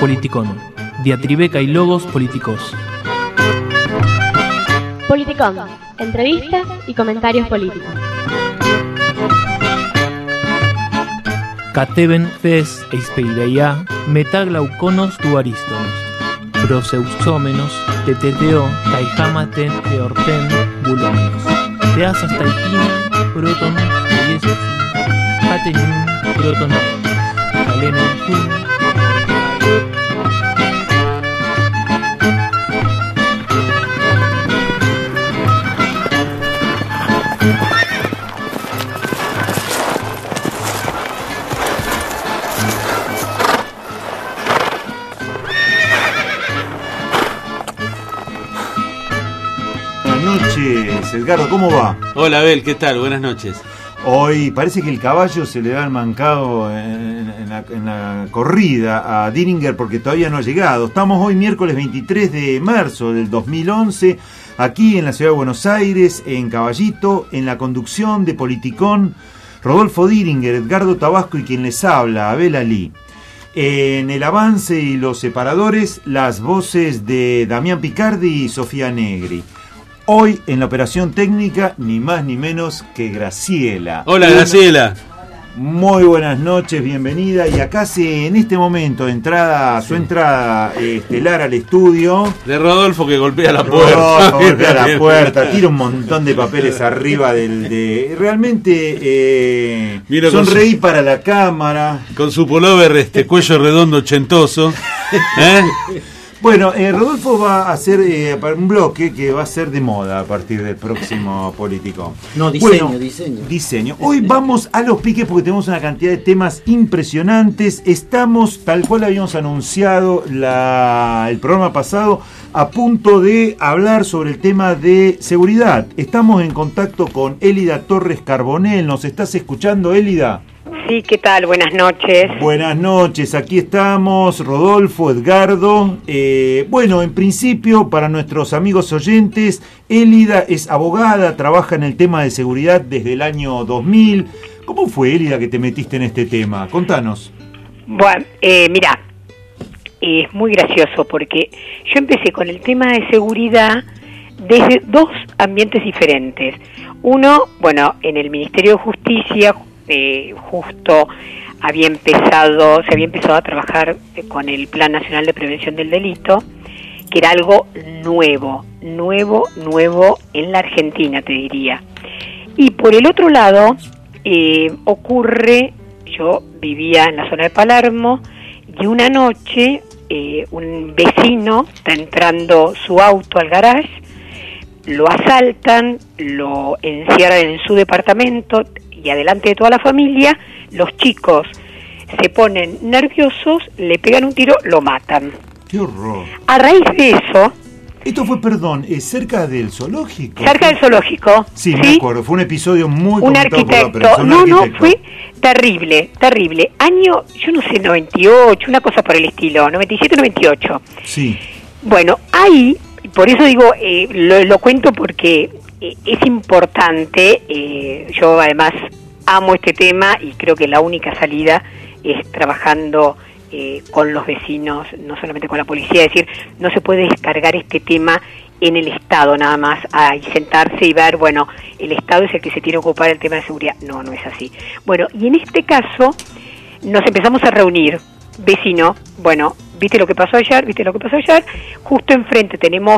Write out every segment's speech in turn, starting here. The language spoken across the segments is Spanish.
Politicón. Diatribeca y logos políticos. Politicón. Entrevistas y comentarios políticos. Cateben fes eispeireia metaglauconos duaristomos. Proseusómenos teteteo taijamaten eorten bulonos. Teasas taikina proton yesus hatenin proton kalenen kun. Edgardo, ¿cómo va? Hola Abel, ¿qué tal? Buenas noches. Hoy parece que el caballo se le da el mancado en la corrida a Diringer porque todavía no ha llegado. Estamos hoy miércoles 23 de marzo del 2011, aquí en la ciudad de Buenos Aires, en Caballito, en la conducción de Politicón, Rodolfo Diringer, Edgardo Tabasco y quien les habla, Abel Ali. En el avance y los separadores, las voces de Damián Picardi y Sofía Negri. Hoy en la operación técnica, ni más ni menos que Graciela. Hola Graciela. Muy buenas noches, bienvenida. Y acá en este momento, su entrada estelar al estudio. De Rodolfo que golpea la puerta. Rodolfo golpea la puerta, tira un montón de papeles arriba realmente sonreí para la cámara. Con su pullover cuello redondo ochentoso. Bueno, Rodolfo va a hacer un bloque que va a ser de moda a partir del próximo Politicón. No, diseño. Hoy vamos a los piques porque tenemos una cantidad de temas impresionantes. Estamos, tal cual habíamos anunciado el programa pasado, a punto de hablar sobre el tema de seguridad. Estamos en contacto con Élida Torres Carbonell. ¿Nos estás escuchando, Élida? Sí, ¿qué tal? Buenas noches. Buenas noches, aquí estamos, Rodolfo, Edgardo. Bueno, en principio, para nuestros amigos oyentes, Élida es abogada, trabaja en el tema de seguridad desde el año 2000. ¿Cómo fue, Élida, que te metiste en este tema? Contanos. Bueno, mira, es muy gracioso porque yo empecé con el tema de seguridad desde dos ambientes diferentes. Uno, bueno, en el Ministerio de Justicia, justo se había empezado a trabajar con el Plan Nacional de Prevención del Delito, que era algo nuevo en la Argentina, te diría. Y por el otro lado, yo vivía en la zona de Palermo, y una noche un vecino está entrando su auto al garage, lo asaltan, lo encierran en su departamento, y adelante de toda la familia, los chicos se ponen nerviosos, le pegan un tiro, lo matan. ¡Qué horror! A raíz de eso... Esto fue, cerca del zoológico. Cerca del zoológico. Sí, me acuerdo, fue un episodio muy un arquitecto. Por la prensa. No, fue terrible. Año, yo no sé, 98, una cosa por el estilo, 97, 98. Sí. Bueno, ahí, por eso digo, lo cuento porque... es importante, yo además amo este tema y creo que la única salida es trabajando con los vecinos, no solamente con la policía, es decir, no se puede descargar este tema en el Estado nada más, y sentarse y ver, bueno, el Estado es el que se tiene que ocupar del tema de seguridad. No es así. Bueno, y en este caso nos empezamos a reunir, vecino, bueno, ¿viste lo que pasó ayer? Justo enfrente tenemos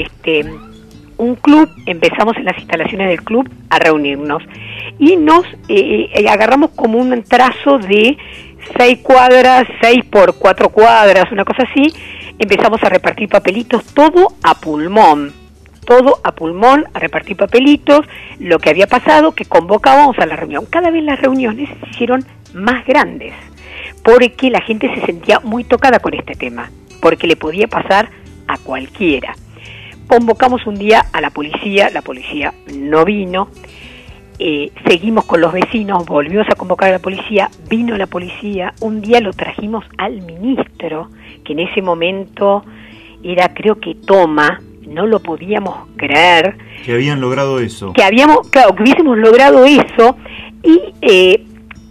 un club, empezamos en las instalaciones del club a reunirnos y nos agarramos como un trazo de 6 cuadras, 6 por 4 cuadras, una cosa así, empezamos a repartir papelitos, todo a pulmón, a repartir papelitos, lo que había pasado, que convocábamos a la reunión. Cada vez las reuniones se hicieron más grandes, porque la gente se sentía muy tocada con este tema, porque le podía pasar a cualquiera. Convocamos un día a la policía no vino, seguimos con los vecinos, volvimos a convocar a la policía, vino la policía, un día lo trajimos al ministro, que en ese momento era, creo que Toma, no lo podíamos creer. Que habían logrado eso. Que hubiésemos logrado eso, y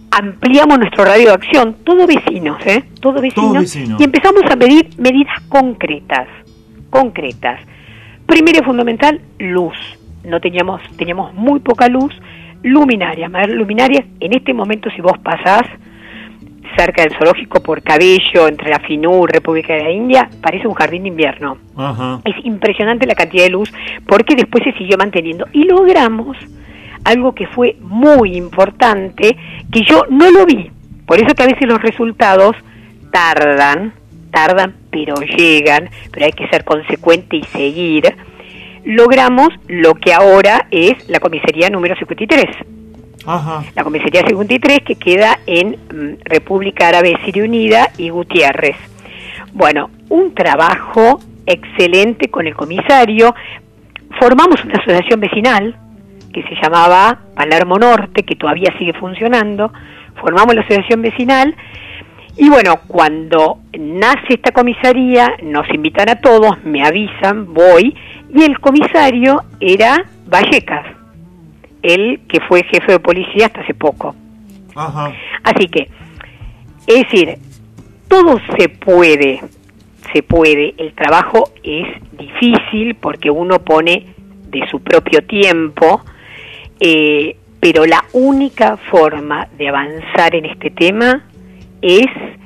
ampliamos nuestro radio de acción, todo vecinos, y empezamos a medir medidas concretas. Primero y fundamental, luz. Teníamos muy poca luz, luminarias, en este momento si vos pasás cerca del zoológico por Cabello, entre la FINUR, República de la India, parece un jardín de invierno. Ajá. Es impresionante la cantidad de luz, porque después se siguió manteniendo. Y logramos algo que fue muy importante, que yo no lo vi. Por eso que a veces los resultados tardan, pero llegan, pero hay que ser consecuente y seguir. Logramos lo que ahora es la comisaría número 53. Ajá. La comisaría 53, que queda en República Árabe Siria Unida y Gutiérrez. Bueno, un trabajo excelente con el comisario. Formamos una asociación vecinal que se llamaba Palermo Norte, que todavía sigue funcionando. Formamos la asociación vecinal y bueno, cuando nace esta comisaría nos invitan a todos, me avisan, voy, y el comisario era Vallecas, él que fue jefe de policía hasta hace poco. Ajá. Así que, es decir, todo se puede, el trabajo es difícil porque uno pone de su propio tiempo, pero la única forma de avanzar en este tema es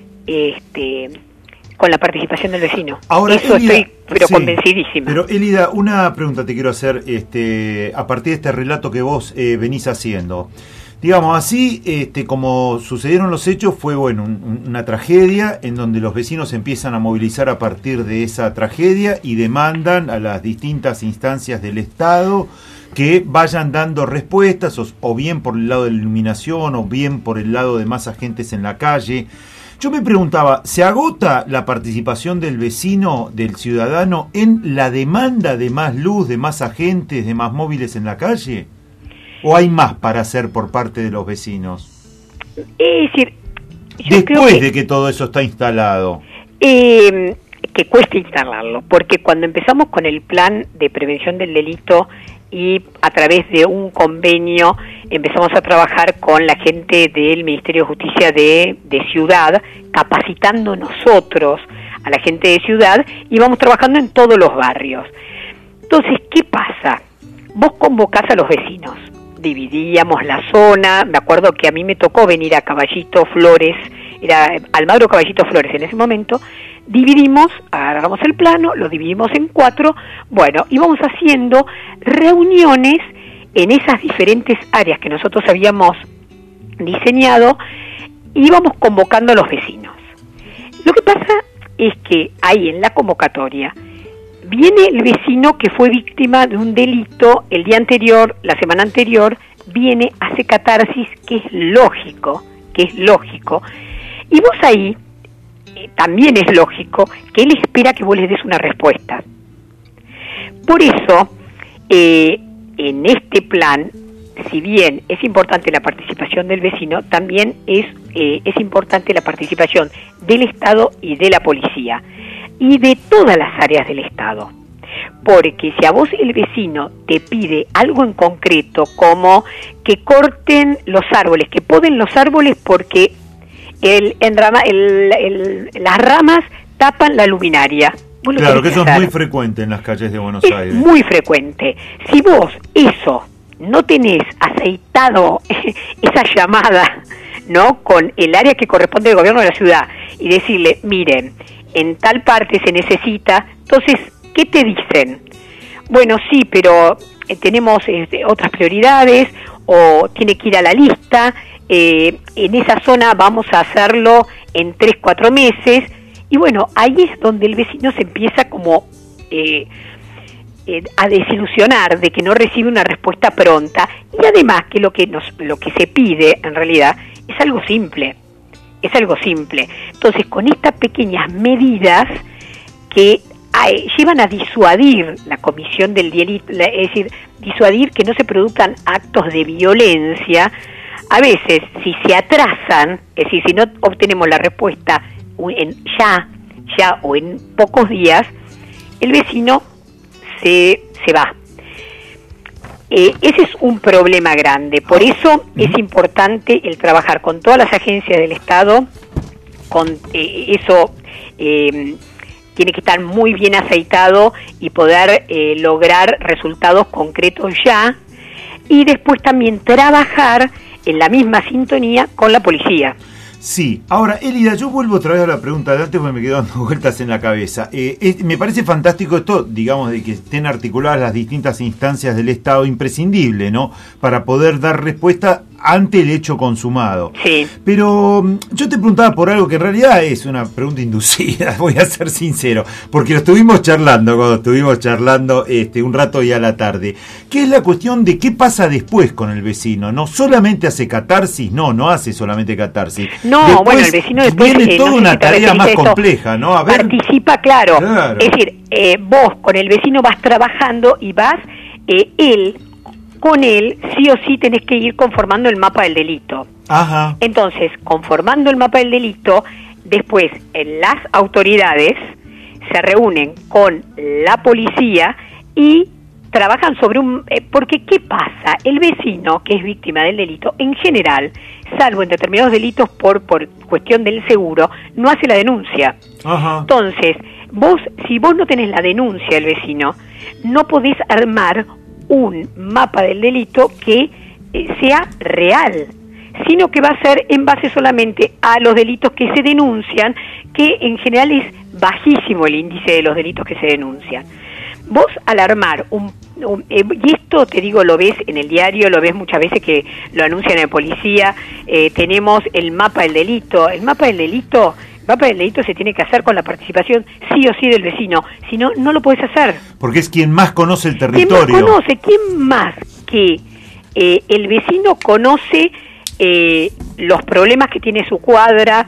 con la participación del vecino. Ahora, eso Elida, estoy convencidísima. Pero Elida, una pregunta te quiero hacer a partir de este relato que vos venís haciendo. Digamos, así como sucedieron los hechos, fue una tragedia en donde los vecinos empiezan a movilizar a partir de esa tragedia y demandan a las distintas instancias del Estado que vayan dando respuestas, o bien por el lado de la iluminación, o bien por el lado de más agentes en la calle. Yo me preguntaba, ¿se agota la participación del vecino, del ciudadano, en la demanda de más luz, de más agentes, de más móviles en la calle? ¿O hay más para hacer por parte de los vecinos? Es decir, después de que todo eso está instalado. Que cuesta instalarlo, porque cuando empezamos con el plan de prevención del delito y a través de un convenio empezamos a trabajar con la gente del Ministerio de Justicia de Ciudad, capacitando nosotros a la gente de Ciudad, y vamos trabajando en todos los barrios. Entonces, ¿qué pasa? Vos convocás a los vecinos, dividíamos la zona. Me acuerdo que a mí me tocó venir a Caballito Flores, era Almagro Caballito Flores en ese momento. Dividimos, agarramos el plano, lo dividimos en 4, bueno, íbamos haciendo reuniones en esas diferentes áreas que nosotros habíamos diseñado, íbamos convocando a los vecinos. Lo que pasa es que ahí en la convocatoria viene el vecino que fue víctima de un delito el día anterior, la semana anterior, viene, hace catarsis, que es lógico, y vos ahí también es lógico que él espera que vos les des una respuesta. Por eso, en este plan, si bien es importante la participación del vecino, también es importante la participación del Estado y de la policía, y de todas las áreas del Estado. Porque si a vos el vecino te pide algo en concreto, como que corten los árboles, que poden los árboles porque las ramas tapan la luminaria. Claro, que eso es muy frecuente en las calles de Buenos Aires. Muy frecuente. Si vos eso no tenés aceitado esa llamada, ¿no?, con el área que corresponde al gobierno de la ciudad, y decirle, miren, en tal parte se necesita, entonces, ¿qué te dicen? Bueno, sí, pero tenemos otras prioridades, o tiene que ir a la lista, en esa zona vamos a hacerlo en 3-4 meses, y bueno, ahí es donde el vecino se empieza como a desilusionar de que no recibe una respuesta pronta, y además que lo que se pide en realidad es algo simple. Entonces, con estas pequeñas medidas que llevan a disuadir la comisión del delito, es decir, disuadir que no se produzcan actos de violencia. A veces, si se atrasan, es decir, si no obtenemos la respuesta ya o en pocos días, el vecino se va. ese es un problema grande. Por eso es importante el trabajar con todas las agencias del Estado, con eso tiene que estar muy bien aceitado y poder lograr resultados concretos ya, y después también trabajar en la misma sintonía con la policía. Sí, ahora, Elida, yo vuelvo otra vez a la pregunta de antes porque me quedo dando vueltas en la cabeza. Me parece fantástico esto, digamos, de que estén articuladas las distintas instancias del Estado, imprescindible, ¿no?, para poder dar respuesta ante el hecho consumado. Sí. Pero yo te preguntaba por algo que en realidad es una pregunta inducida, voy a ser sincero, porque lo estuvimos charlando un rato y a la tarde, que es la cuestión de qué pasa después con el vecino. No solamente hace catarsis, no hace solamente catarsis. No, después, bueno, el vecino después viene toda una tarea más compleja, ¿no? A ver, participa, claro. Es decir, vos con el vecino vas trabajando y vas, con él sí o sí tenés que ir conformando el mapa del delito. Ajá. Entonces, conformando el mapa del delito, después las autoridades se reúnen con la policía y trabajan sobre porque ¿qué pasa? El vecino que es víctima del delito, en general, salvo en determinados delitos por cuestión del seguro, no hace la denuncia. Ajá. Entonces, si vos no tenés la denuncia del vecino, no podés armar un mapa del delito que sea real, sino que va a ser en base solamente a los delitos que se denuncian, que en general es bajísimo el índice de los delitos que se denuncian. Vos al armar y esto te digo, lo ves en el diario, lo ves muchas veces que lo anuncian en la policía, tenemos el mapa del delito. El mapa del delito se tiene que hacer con la participación sí o sí del vecino, si no, no lo podés hacer. Porque es quien más conoce el territorio. ¿Quién más que el vecino conoce los problemas que tiene su cuadra,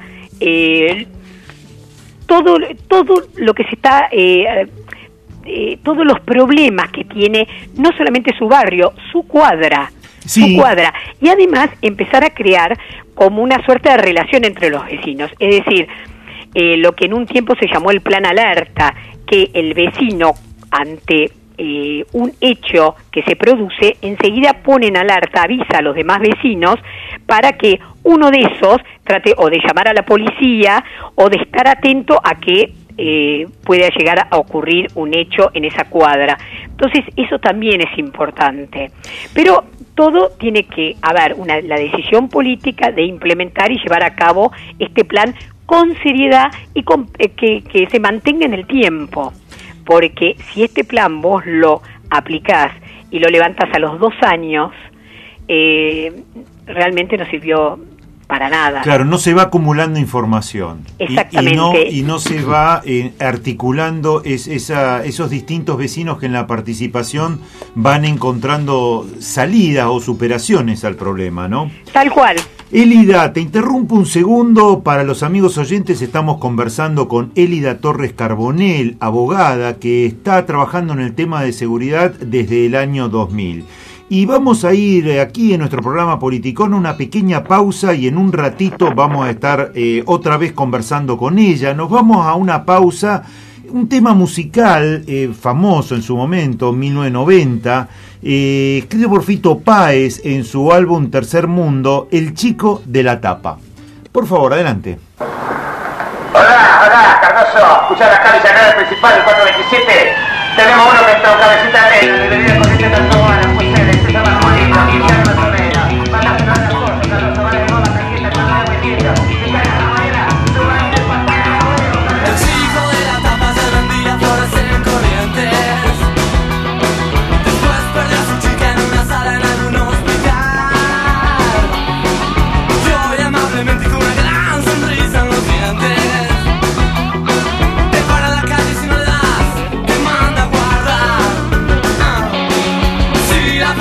todo lo que se está... todos los problemas que tiene, no solamente su barrio, su cuadra, y además empezar a crear como una suerte de relación entre los vecinos, es decir, lo que en un tiempo se llamó el plan alerta, que el vecino ante un hecho que se produce, enseguida pone en alerta, avisa a los demás vecinos para que uno de esos trate o de llamar a la policía o de estar atento a que pueda llegar a ocurrir un hecho en esa cuadra. Entonces eso también es importante, pero todo tiene que haber la decisión política de implementar y llevar a cabo este plan con seriedad y que se mantenga en el tiempo, porque si este plan vos lo aplicás y lo levantás a los 2 años, realmente no sirvió para nada. Claro, no se va acumulando información. Exactamente. Y no se va articulando esos distintos vecinos que en la participación van encontrando salidas o superaciones al problema, ¿no? Tal cual. Elida, te interrumpo un segundo. Para los amigos oyentes, estamos conversando con Elida Torres Carbonell, abogada que está trabajando en el tema de seguridad desde el año 2000. Y vamos a ir aquí en nuestro programa Politicón a una pequeña pausa y en un ratito vamos a estar otra vez conversando con ella. Nos vamos a una pausa, un tema musical famoso en su momento, 1990, escrito por Fito Páez en su álbum Tercer Mundo, El Chico de la Tapa. Por favor, adelante. Hola, Cardoso. Escuchá la calle llanera principal del 427. Tenemos uno que entró cabecita de bebida corriente tanto a la fuerza de expresa más bonita. Y ya no me sonera. Manda a las cosas, Cardoso, vale, no, la tranquila, no la metiendo. Si cae la mañana, tú vas a ir pasando. El chico de la tapa se vendía flores en Corrientes. Después perdió a su chica en una sala en algún hospital. Yo voy amablemente con una gran sonrisa en los dientes. Te para la calle si no le das, te manda a guardar. Si la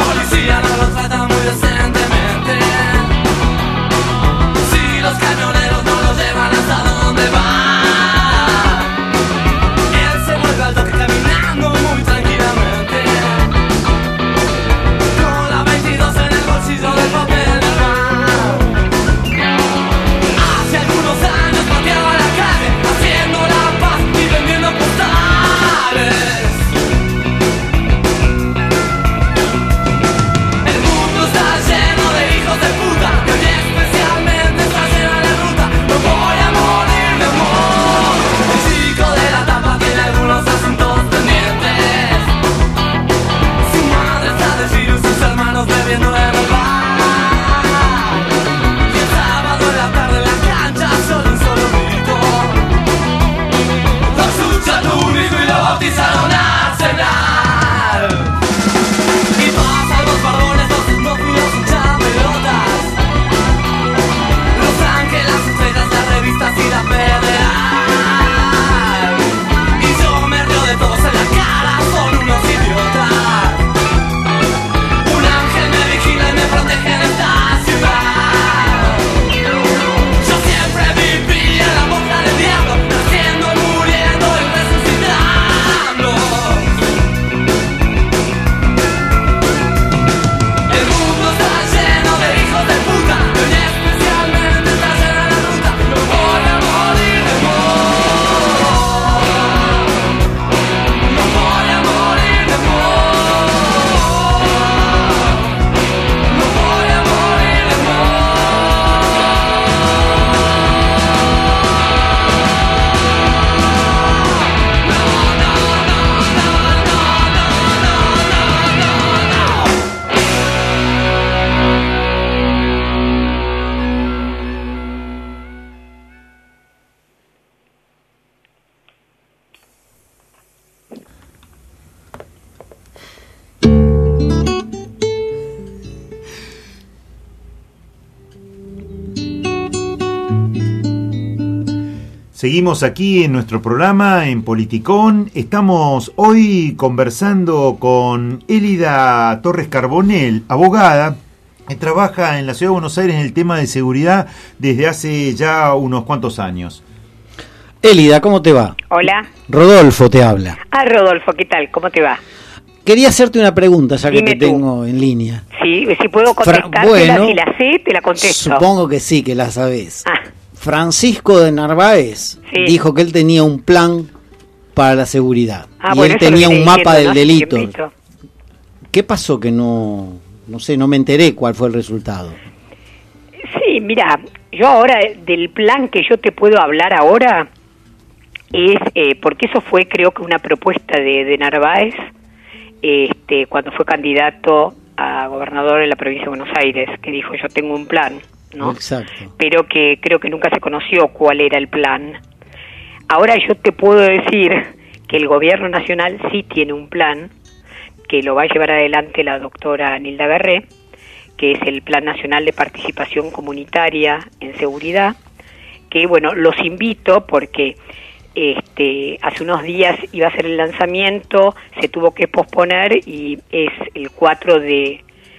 Seguimos aquí en nuestro programa en Politicón. Estamos hoy conversando con Elida Torres Carbonell, abogada, que trabaja en la Ciudad de Buenos Aires en el tema de seguridad desde hace ya unos cuantos años. Elida, ¿cómo te va? Hola. Rodolfo te habla. Rodolfo, ¿qué tal? ¿Cómo te va? Quería hacerte una pregunta, ya que Dime te tú. tengo en línea. Sí, si puedo contestártela, bueno, si la sé, te la contesto. Supongo que sí, que la sabés. Ah, Francisco de Narváez Sí. dijo que él tenía un plan para la seguridad. Y bueno, él eso tenía lo un estoy mapa diciendo, del ¿no? delito. Tiempito. ¿Qué pasó que no sé, no me enteré cuál fue el resultado? Sí, mira, yo ahora, del plan que yo te puedo hablar ahora, es, porque eso fue creo que una propuesta de Narváez, cuando fue candidato a gobernador en la provincia de Buenos Aires, que dijo yo tengo un plan, ¿no? Exacto. Pero que creo que nunca se conoció cuál era el plan. Ahora yo te puedo decir que el gobierno nacional sí tiene un plan, que lo va a llevar adelante la doctora Nilda Garré, que es el Plan Nacional de Participación Comunitaria en Seguridad, que bueno, los invito porque hace unos días iba a ser el lanzamiento, se tuvo que posponer y es el 4 de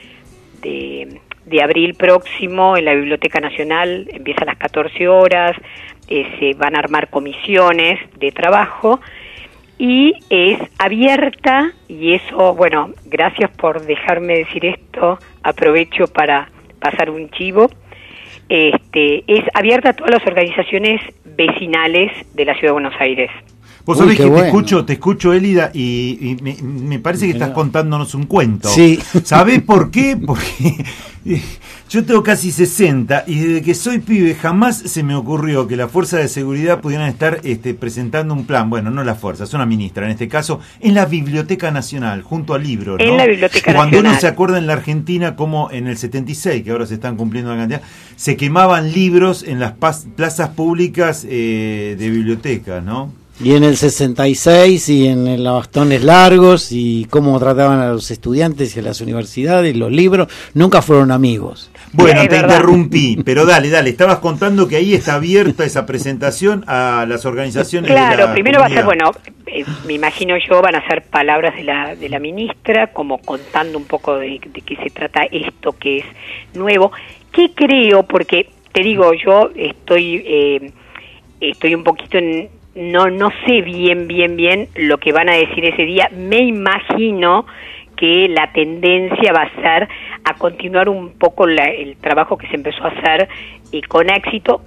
abril próximo en la Biblioteca Nacional, empieza a las 14 horas, se van a armar comisiones de trabajo y es abierta, y eso, bueno, gracias por dejarme decir esto, aprovecho para pasar un chivo, es abierta a todas las organizaciones vecinales de la Ciudad de Buenos Aires. Vos sabés que te escucho, Elida, y me parece que estás contándonos un cuento. Sí. ¿Sabés por qué? Porque yo tengo casi 60 y desde que soy pibe jamás se me ocurrió que la fuerza de seguridad pudieran estar presentando un plan, bueno, no la fuerza, es una ministra en este caso, en la Biblioteca Nacional, junto a libros, ¿no? En la Biblioteca Cuando Nacional. uno se acuerda en la Argentina como en el 76, que ahora se están cumpliendo la cantidad, se quemaban libros en las plazas públicas de bibliotecas, ¿no? Y en el 66 y en los bastones largos y cómo trataban a los estudiantes y a las universidades, los libros, nunca fueron amigos. Bueno, Es te verdad. interrumpí, pero dale, estabas contando que ahí está abierta esa presentación a las organizaciones. Claro, de la primero va a ser, comunidad. bueno, me imagino yo, van a ser palabras de la ministra, como contando un poco de qué se trata esto que es nuevo. ¿Qué creo? Porque, te digo, yo estoy un poquito no sé bien lo que van a decir ese día. Me imagino que la tendencia va a ser a continuar un poco el trabajo que se empezó a hacer con éxito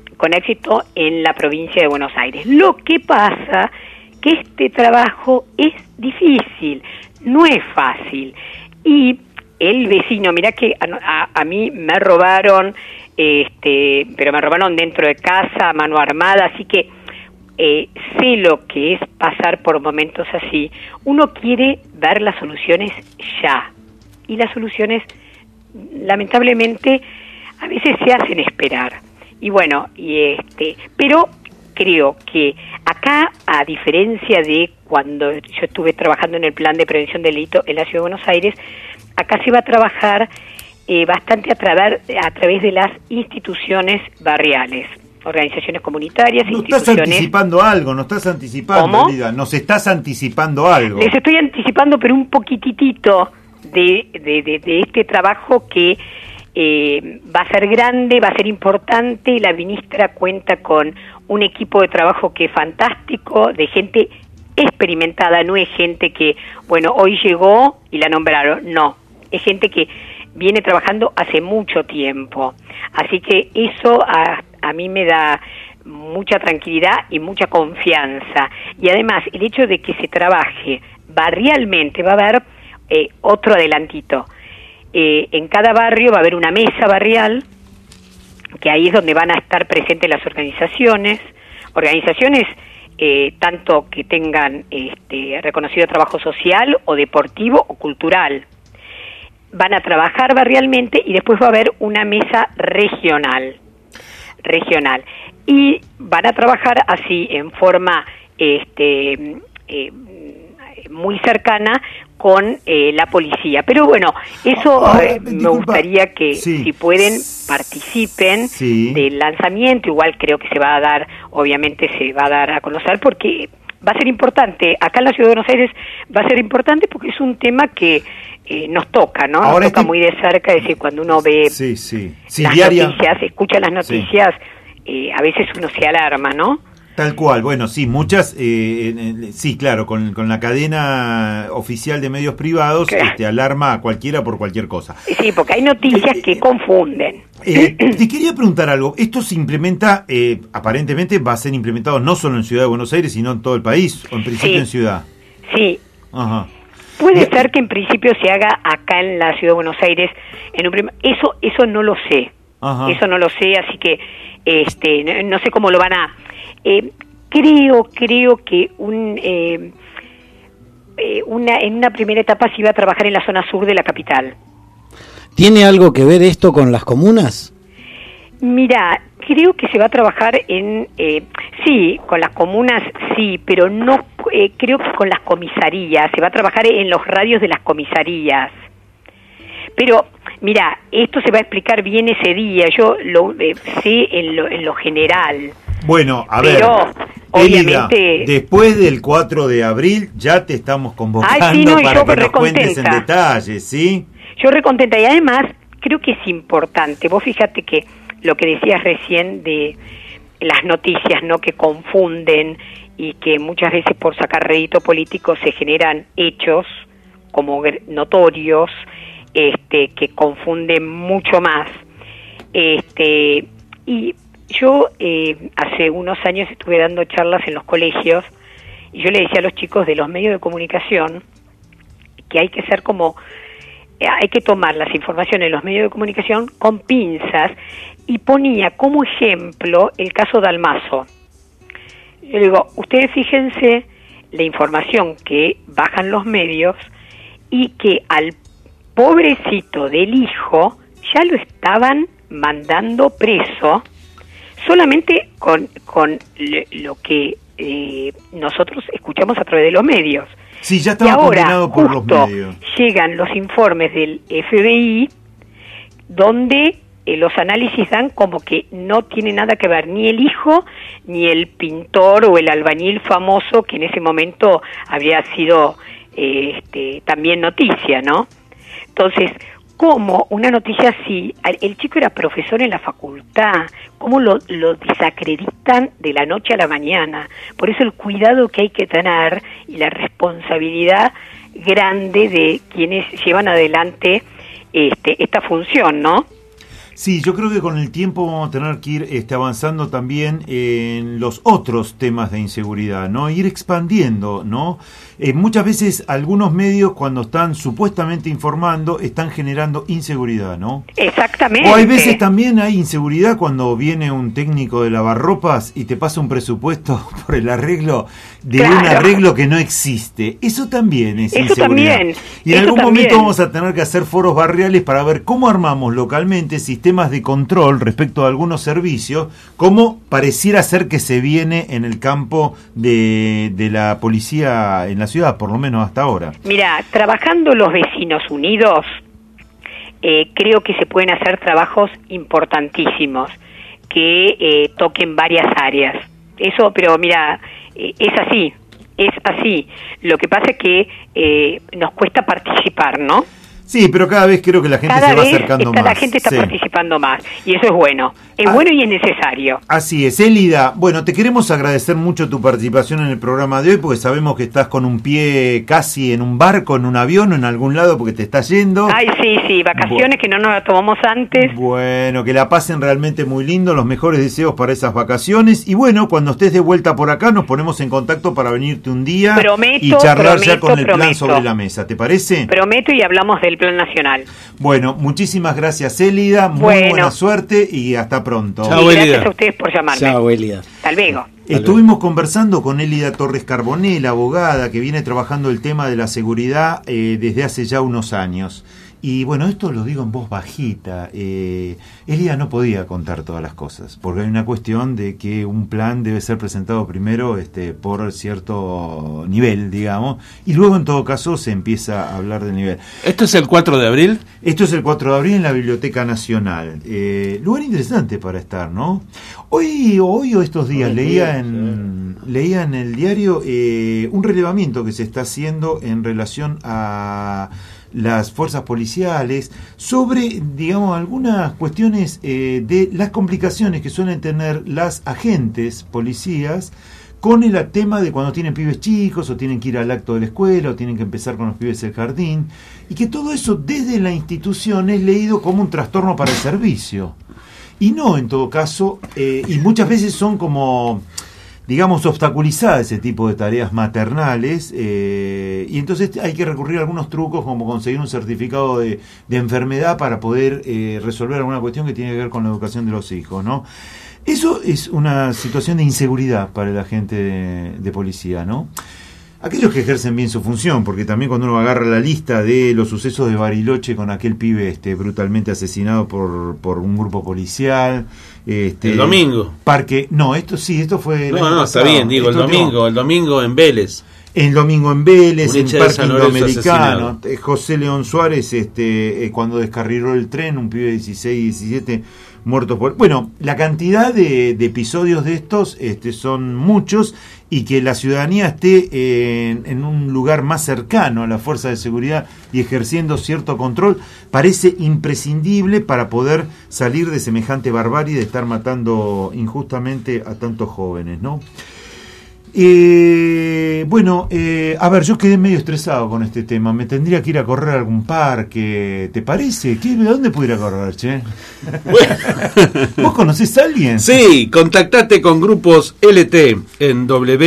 en la provincia de Buenos Aires. Lo que pasa que este trabajo es difícil, no es fácil. Y el vecino, mirá que a mí me robaron, pero me robaron dentro de casa, a mano armada, así que sé lo que es pasar por momentos así. Uno quiere ver las soluciones ya, y las soluciones lamentablemente a veces se hacen esperar. Y bueno, pero creo que acá, a diferencia de cuando yo estuve trabajando en el plan de prevención del delito en la Ciudad de Buenos Aires, acá se va a trabajar bastante a través de las instituciones barriales, organizaciones comunitarias, No instituciones. estás anticipando algo, no estás anticipando, ¿Cómo? Elida, nos estás anticipando algo. Les estoy anticipando, pero un poquitito de este trabajo que va a ser grande, va a ser importante. La ministra cuenta con un equipo de trabajo que es fantástico, de gente experimentada, no es gente que, bueno, hoy llegó y la nombraron, no, es gente que viene trabajando hace mucho tiempo. Así que eso a mí me da mucha tranquilidad y mucha confianza. Y además, el hecho de que se trabaje barrialmente, va a haber otro adelantito. En cada barrio va a haber una mesa barrial, que ahí es donde van a estar presentes las organizaciones tanto que tengan reconocido trabajo social o deportivo o cultural. Van a trabajar barrialmente y después va a haber una mesa regional. Y van a trabajar así en forma muy cercana con la policía. Pero bueno, eso me gustaría que si pueden participen del lanzamiento. Igual creo que se va a dar obviamente se va a dar a conocer porque va a ser importante. Acá en la Ciudad de Buenos Aires va a ser importante porque es un tema que nos toca, ¿no? Ahora Nos toca muy de cerca, es decir, cuando uno ve las noticias, escucha las noticias, a veces uno se alarma, ¿no? Tal cual, bueno, sí, muchas, sí, claro, con la cadena oficial de medios privados, alarma a cualquiera por cualquier cosa. Sí, porque hay noticias que confunden. Te quería preguntar algo, esto se implementa, aparentemente va a ser implementado no solo en Ciudad de Buenos Aires, sino en todo el país, o en principio en Ciudad. Sí. Ajá. Puede ser que en principio se haga acá en la Ciudad de Buenos Aires, eso no lo sé. Ajá. Eso no lo sé, así que no sé cómo lo van a... creo que en una primera etapa se iba a trabajar en la zona sur de la capital. ¿Tiene algo que ver esto con las comunas? Mira, creo que se va a trabajar sí, con las comunas sí, pero no creo que con las comisarías, se va a trabajar en los radios de las comisarías. Pero, mira, esto se va a explicar bien ese día, yo lo sé en lo general. Bueno, a ver, obviamente, después del 4 de abril ya te estamos convocando para que nos cuentes en detalle, ¿sí? Yo recontenta, y además creo que es importante, vos fíjate que lo que decías recién de las noticias, ¿no?, que confunden y que muchas veces por sacar rédito político se generan hechos como notorios, que confunden mucho más. Y yo hace unos años estuve dando charlas en los colegios y yo le decía a los chicos de los medios de comunicación que hay que ser como... hay que tomar las informaciones de los medios de comunicación con pinzas y ponía como ejemplo el caso de Almazo. Yo digo, ustedes fíjense la información que bajan los medios y que al pobrecito del hijo ya lo estaban mandando preso solamente con lo que nosotros escuchamos a través de los medios. Sí, ya estaba condenado por los medios. Llegan los informes del FBI donde los análisis dan como que no tiene nada que ver ni el hijo ni el pintor o el albañil famoso que en ese momento había sido también noticia, ¿no? Entonces, ¿cómo una noticia así? El chico era profesor en la facultad, ¿cómo lo desacreditan de la noche a la mañana? Por eso el cuidado que hay que tener y la responsabilidad grande de quienes llevan adelante esta función, ¿no? Sí, yo creo que con el tiempo vamos a tener que ir avanzando también en los otros temas de inseguridad, ¿no? Ir expandiendo, ¿no? Muchas veces algunos medios cuando están supuestamente informando están generando inseguridad, ¿no? Exactamente. O hay veces también hay inseguridad cuando viene un técnico de lavarropas y te pasa un presupuesto por el arreglo de un arreglo que no existe. Eso también es inseguridad. También. Y en algún momento vamos a tener que hacer foros barriales para ver cómo armamos localmente sistemas de control respecto a algunos servicios, como pareciera ser que se viene en el campo de la policía en la ciudad, por lo menos hasta ahora. Mira, trabajando los vecinos unidos, creo que se pueden hacer trabajos importantísimos que toquen varias áreas. Eso, pero mira, es así. Lo que pasa es que nos cuesta participar, ¿no? Sí, pero cada vez creo que la gente se va acercando más. La gente está participando más y eso es bueno. Es bueno y es necesario. Así es. Élida, bueno, te queremos agradecer mucho tu participación en el programa de hoy porque sabemos que estás con un pie casi en un barco, en un avión o en algún lado porque te estás yendo. Ay, sí, vacaciones que no nos las tomamos antes. Bueno, que la pasen realmente muy lindo, los mejores deseos para esas vacaciones y bueno, cuando estés de vuelta por acá nos ponemos en contacto para venirte un día y charlar ya con el plan sobre la mesa, ¿te parece? Prometo y hablamos del plan nacional. Bueno, muchísimas gracias, Élida, muy buena suerte y hasta pronto. Chao, gracias a ustedes por llamarme. Chao, Élida. Hasta luego. Estuvimos conversando con Élida Torres Carbonell, abogada que viene trabajando el tema de la seguridad desde hace ya unos años. Y bueno, esto lo digo en voz bajita. Elia no podía contar todas las cosas, porque hay una cuestión de que un plan debe ser presentado primero por cierto nivel, digamos, y luego en todo caso se empieza a hablar del nivel. ¿Esto es el 4 de abril? Esto es el 4 de abril en la Biblioteca Nacional. Lugar interesante para estar, ¿no? Hoy o estos días leía en el diario un relevamiento que se está haciendo en relación a las fuerzas policiales sobre, digamos, algunas cuestiones de las complicaciones que suelen tener las agentes policías con el tema de cuando tienen pibes chicos o tienen que ir al acto de la escuela o tienen que empezar con los pibes del jardín, y que todo eso desde la institución es leído como un trastorno para el servicio y no, en todo caso, y muchas veces son como, digamos, obstaculizadas ese tipo de tareas maternales, y entonces hay que recurrir a algunos trucos como conseguir un certificado de enfermedad para poder resolver alguna cuestión que tiene que ver con la educación de los hijos, ¿no? Eso es una situación de inseguridad para el agente de policía, ¿no? Aquellos que ejercen bien su función, porque también cuando uno agarra la lista de los sucesos de Bariloche con aquel pibe brutalmente asesinado por un grupo policial, el domingo. Esto fue... No, está bien, digo, el domingo en Vélez. El domingo en Vélez, en Parque San Lorenzo Indoamericano, José León Suárez, cuando descarriló el tren, un pibe de 16, 17 muertos por... Bueno, la cantidad de episodios de estos son muchos, y que la ciudadanía esté en un lugar más cercano a la fuerza de seguridad y ejerciendo cierto control parece imprescindible para poder salir de semejante barbarie de estar matando injustamente a tantos jóvenes, ¿no? A ver, yo quedé medio estresado con este tema. Me tendría que ir a correr a algún parque. ¿Te parece? ¿De dónde pudiera correr, che? Bueno. ¿Vos conocés a alguien? Sí, contactate con Grupos LT en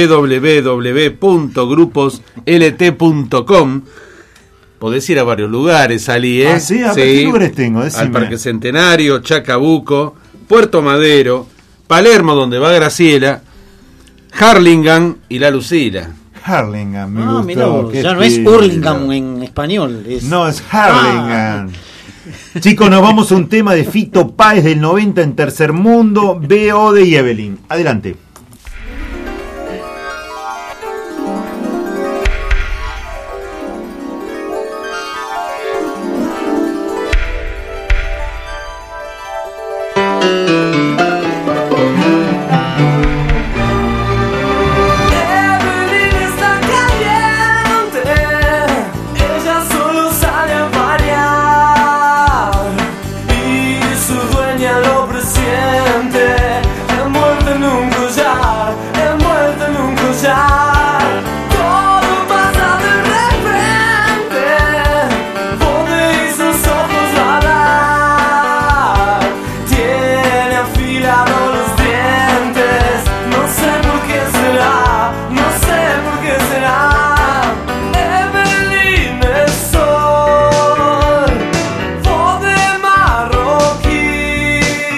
www.gruposlt.com. Podés ir a varios lugares, Ali, ¿eh? ¿Sí? ¿A qué lugares tengo? Decime. Al Parque Centenario, Chacabuco, Puerto Madero, Palermo, donde va Graciela, Harlingen y La Lucila. Harlingen, me gustó. Mirá vos, ya no es Hurlingham en español. No, es Harlingen. Chicos, nos vamos a un tema de Fito Páez del 90 en Tercer Mundo, B.O. de Evelyn. Adelante.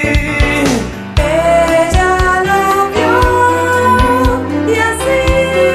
Ella lo vio y así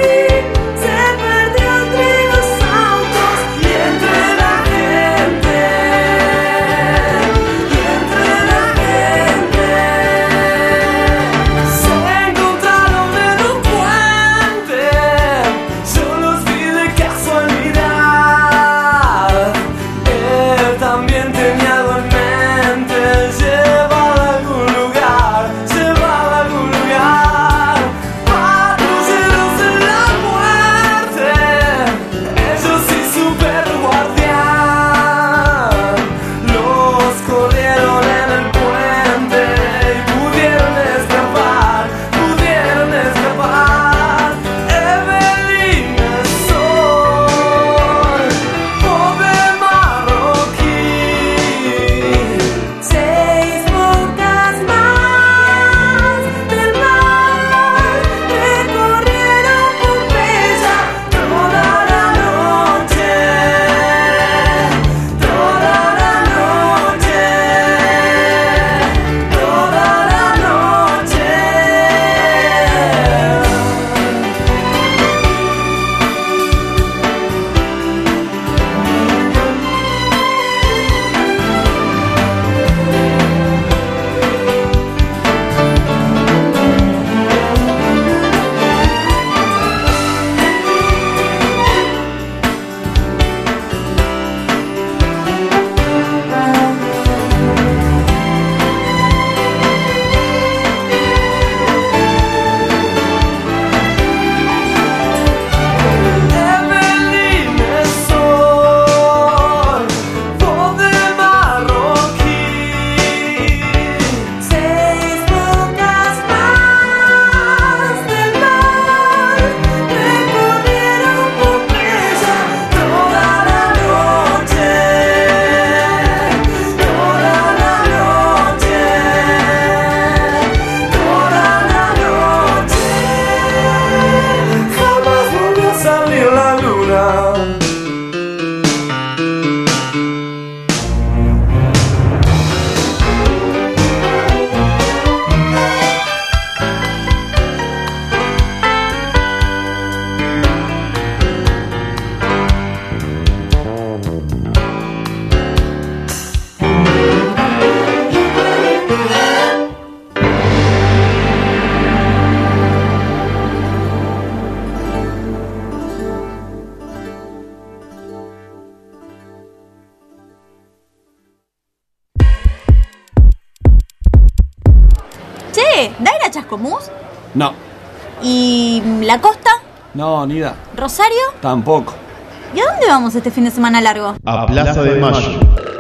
Chascomús? No. ¿Y la costa? No, ni idea. ¿Rosario? Tampoco. ¿Y a dónde vamos este fin de semana largo? A Plaza de Mayo.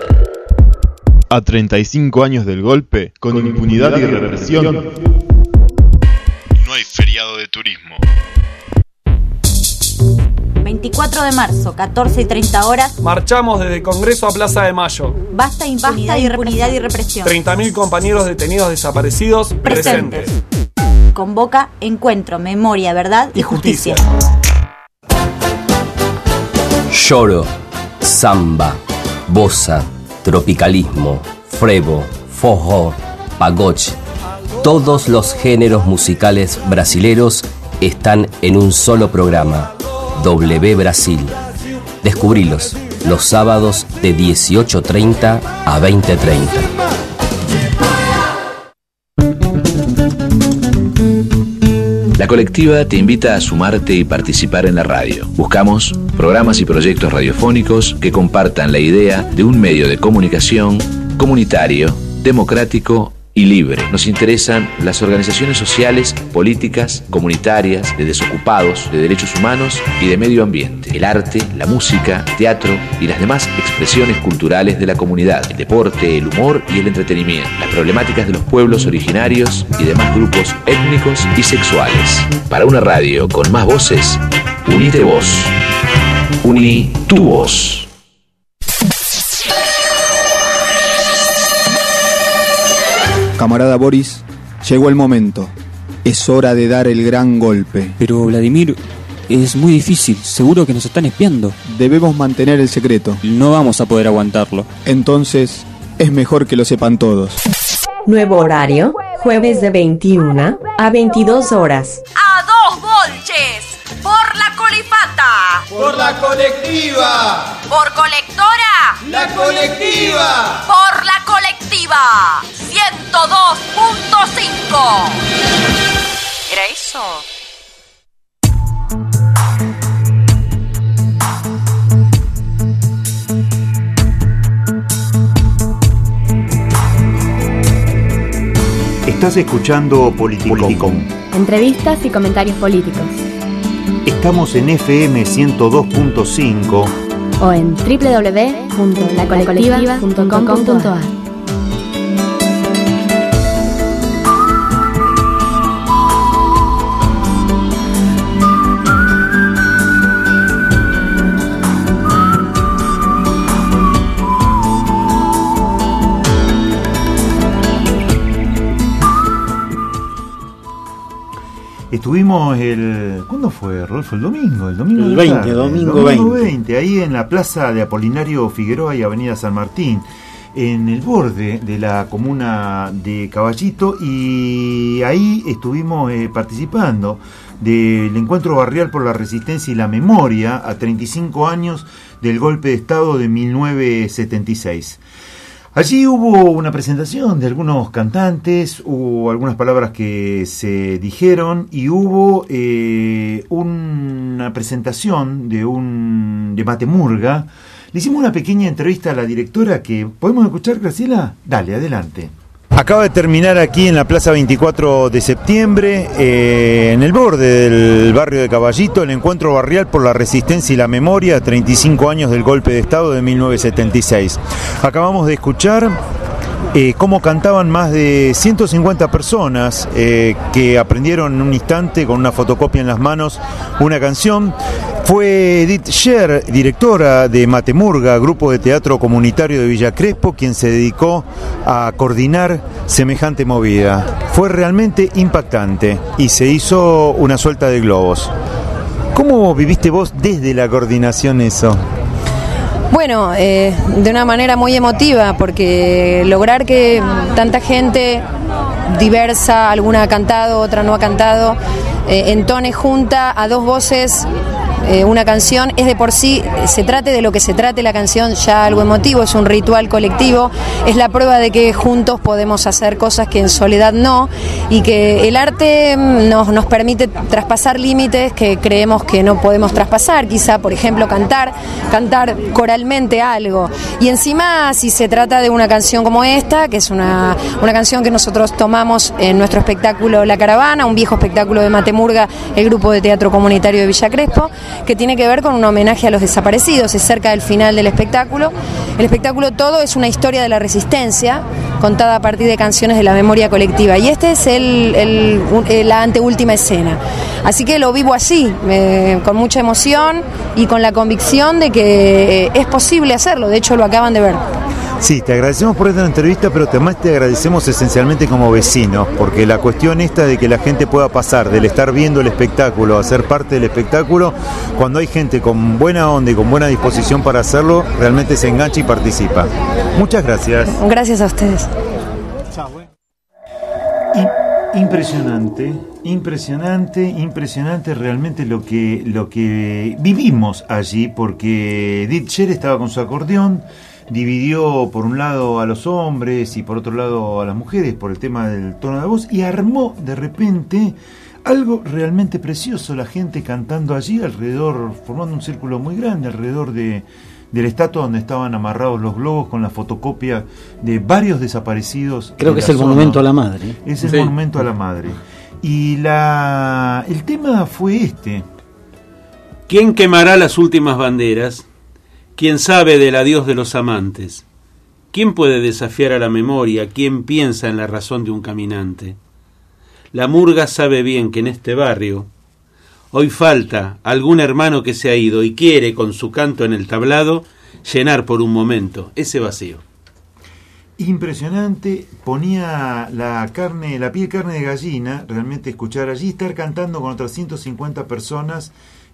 A 35 años del golpe, con impunidad y represión, no hay feriado de turismo. 24 de marzo, 14 y 30 horas. Marchamos desde Congreso a Plaza de Mayo. Basta impunidad y represión. 30.000 compañeros detenidos desaparecidos presentes. Convoca Encuentro, Memoria, Verdad y Justicia. Lloro, samba, bossa, tropicalismo, frevo, forró, pagode. Todos los géneros musicales brasileros están en un solo programa, W Brasil. Descubrilos los sábados de 18:30 a 20:30. La colectiva te invita a sumarte y participar en la radio. Buscamos programas y proyectos radiofónicos que compartan la idea de un medio de comunicación comunitario, democrático y libre. Nos interesan las organizaciones sociales, políticas, comunitarias, de desocupados, de derechos humanos y de medio ambiente. El arte, la música, el teatro y las demás expresiones culturales de la comunidad. El deporte, el humor y el entretenimiento. Las problemáticas de los pueblos originarios y demás grupos étnicos y sexuales. Para una radio con más voces, unite vos. Uní tu voz. Camarada Boris, llegó el momento. Es hora de dar el gran golpe. Pero Vladimir, es muy difícil. Seguro que nos están espiando. Debemos mantener el secreto. No vamos a poder aguantarlo. Entonces, es mejor que lo sepan todos. Nuevo horario, jueves de 21 a 22 horas. ¡A 2 bolches! ¡Por la colifata! ¡Por la colectiva! ¡Por colectora! ¡La colectiva! ¡Por la colectiva! 102.5. ¿Era eso? Estás escuchando Politicón. Entrevistas y comentarios políticos. Estamos en FM 102.5 o en www.lacolectiva.com.ar. Estuvimos ¿cuándo fue, Rodolfo? El domingo El 20, domingo 20, ahí en la plaza de Apolinario Figueroa y Avenida San Martín, en el borde de la comuna de Caballito, y ahí estuvimos participando del encuentro barrial por la resistencia y la memoria a 35 años del golpe de Estado de 1976. Allí hubo una presentación de algunos cantantes, hubo algunas palabras que se dijeron y hubo una presentación de Matemurga. Le hicimos una pequeña entrevista a la directora que... ¿Podemos escuchar, Graciela? Dale, adelante. Acaba de terminar aquí en la Plaza 24 de septiembre, en el borde del barrio de Caballito, el encuentro barrial por la resistencia y la memoria a 35 años del golpe de Estado de 1976. Acabamos de escuchar cómo cantaban más de 150 personas que aprendieron en un instante con una fotocopia en las manos una canción. Fue Edith Scher, directora de Matemurga, grupo de teatro comunitario de Villa Crespo, quien se dedicó a coordinar semejante movida. Fue realmente impactante y se hizo una suelta de globos. ¿Cómo viviste vos desde la coordinación eso? Bueno, de una manera muy emotiva, porque lograr que tanta gente diversa, alguna ha cantado, otra no ha cantado, entone junta a dos voces una canción es de por sí, se trate de lo que se trate la canción, ya algo emotivo, es un ritual colectivo, es la prueba de que juntos podemos hacer cosas que en soledad no, y que el arte nos permite traspasar límites que creemos que no podemos traspasar, quizá por ejemplo cantar coralmente algo, y encima si se trata de una canción como esta, que es una canción que nosotros tomamos en nuestro espectáculo La Caravana, un viejo espectáculo de Matemurga, el grupo de teatro comunitario de Villa Crespo, que tiene que ver con un homenaje a los desaparecidos, es cerca del final del espectáculo. El espectáculo todo es una historia de la resistencia, contada a partir de canciones de la memoria colectiva, y este es la anteúltima escena. Así que lo vivo así, con mucha emoción y con la convicción de que es posible hacerlo, de hecho lo acaban de ver. Sí, te agradecemos por esta entrevista, pero además te agradecemos esencialmente como vecinos, porque la cuestión esta de que la gente pueda pasar del estar viendo el espectáculo a ser parte del espectáculo, cuando hay gente con buena onda y con buena disposición para hacerlo, realmente se engancha y participa. Muchas gracias. Gracias a ustedes. Impresionante realmente lo que vivimos allí, porque Edith Sher estaba con su acordeón, dividió por un lado a los hombres y por otro lado a las mujeres por el tema del tono de voz, y armó de repente algo realmente precioso, la gente cantando allí alrededor, formando un círculo muy grande alrededor de la estatua donde estaban amarrados los globos con la fotocopia de varios desaparecidos. Creo que es el monumento a la madre. Es el monumento a la madre. Y el tema fue este. ¿Quién quemará las últimas banderas? ¿Quién sabe del adiós de los amantes? ¿Quién puede desafiar a la memoria? ¿Quién piensa en la razón de un caminante? La murga sabe bien que en este barrio hoy falta algún hermano que se ha ido y quiere, con su canto en el tablado, llenar por un momento ese vacío. Impresionante, ponía la piel carne de gallina, realmente escuchar allí, estar cantando con otras 150 personas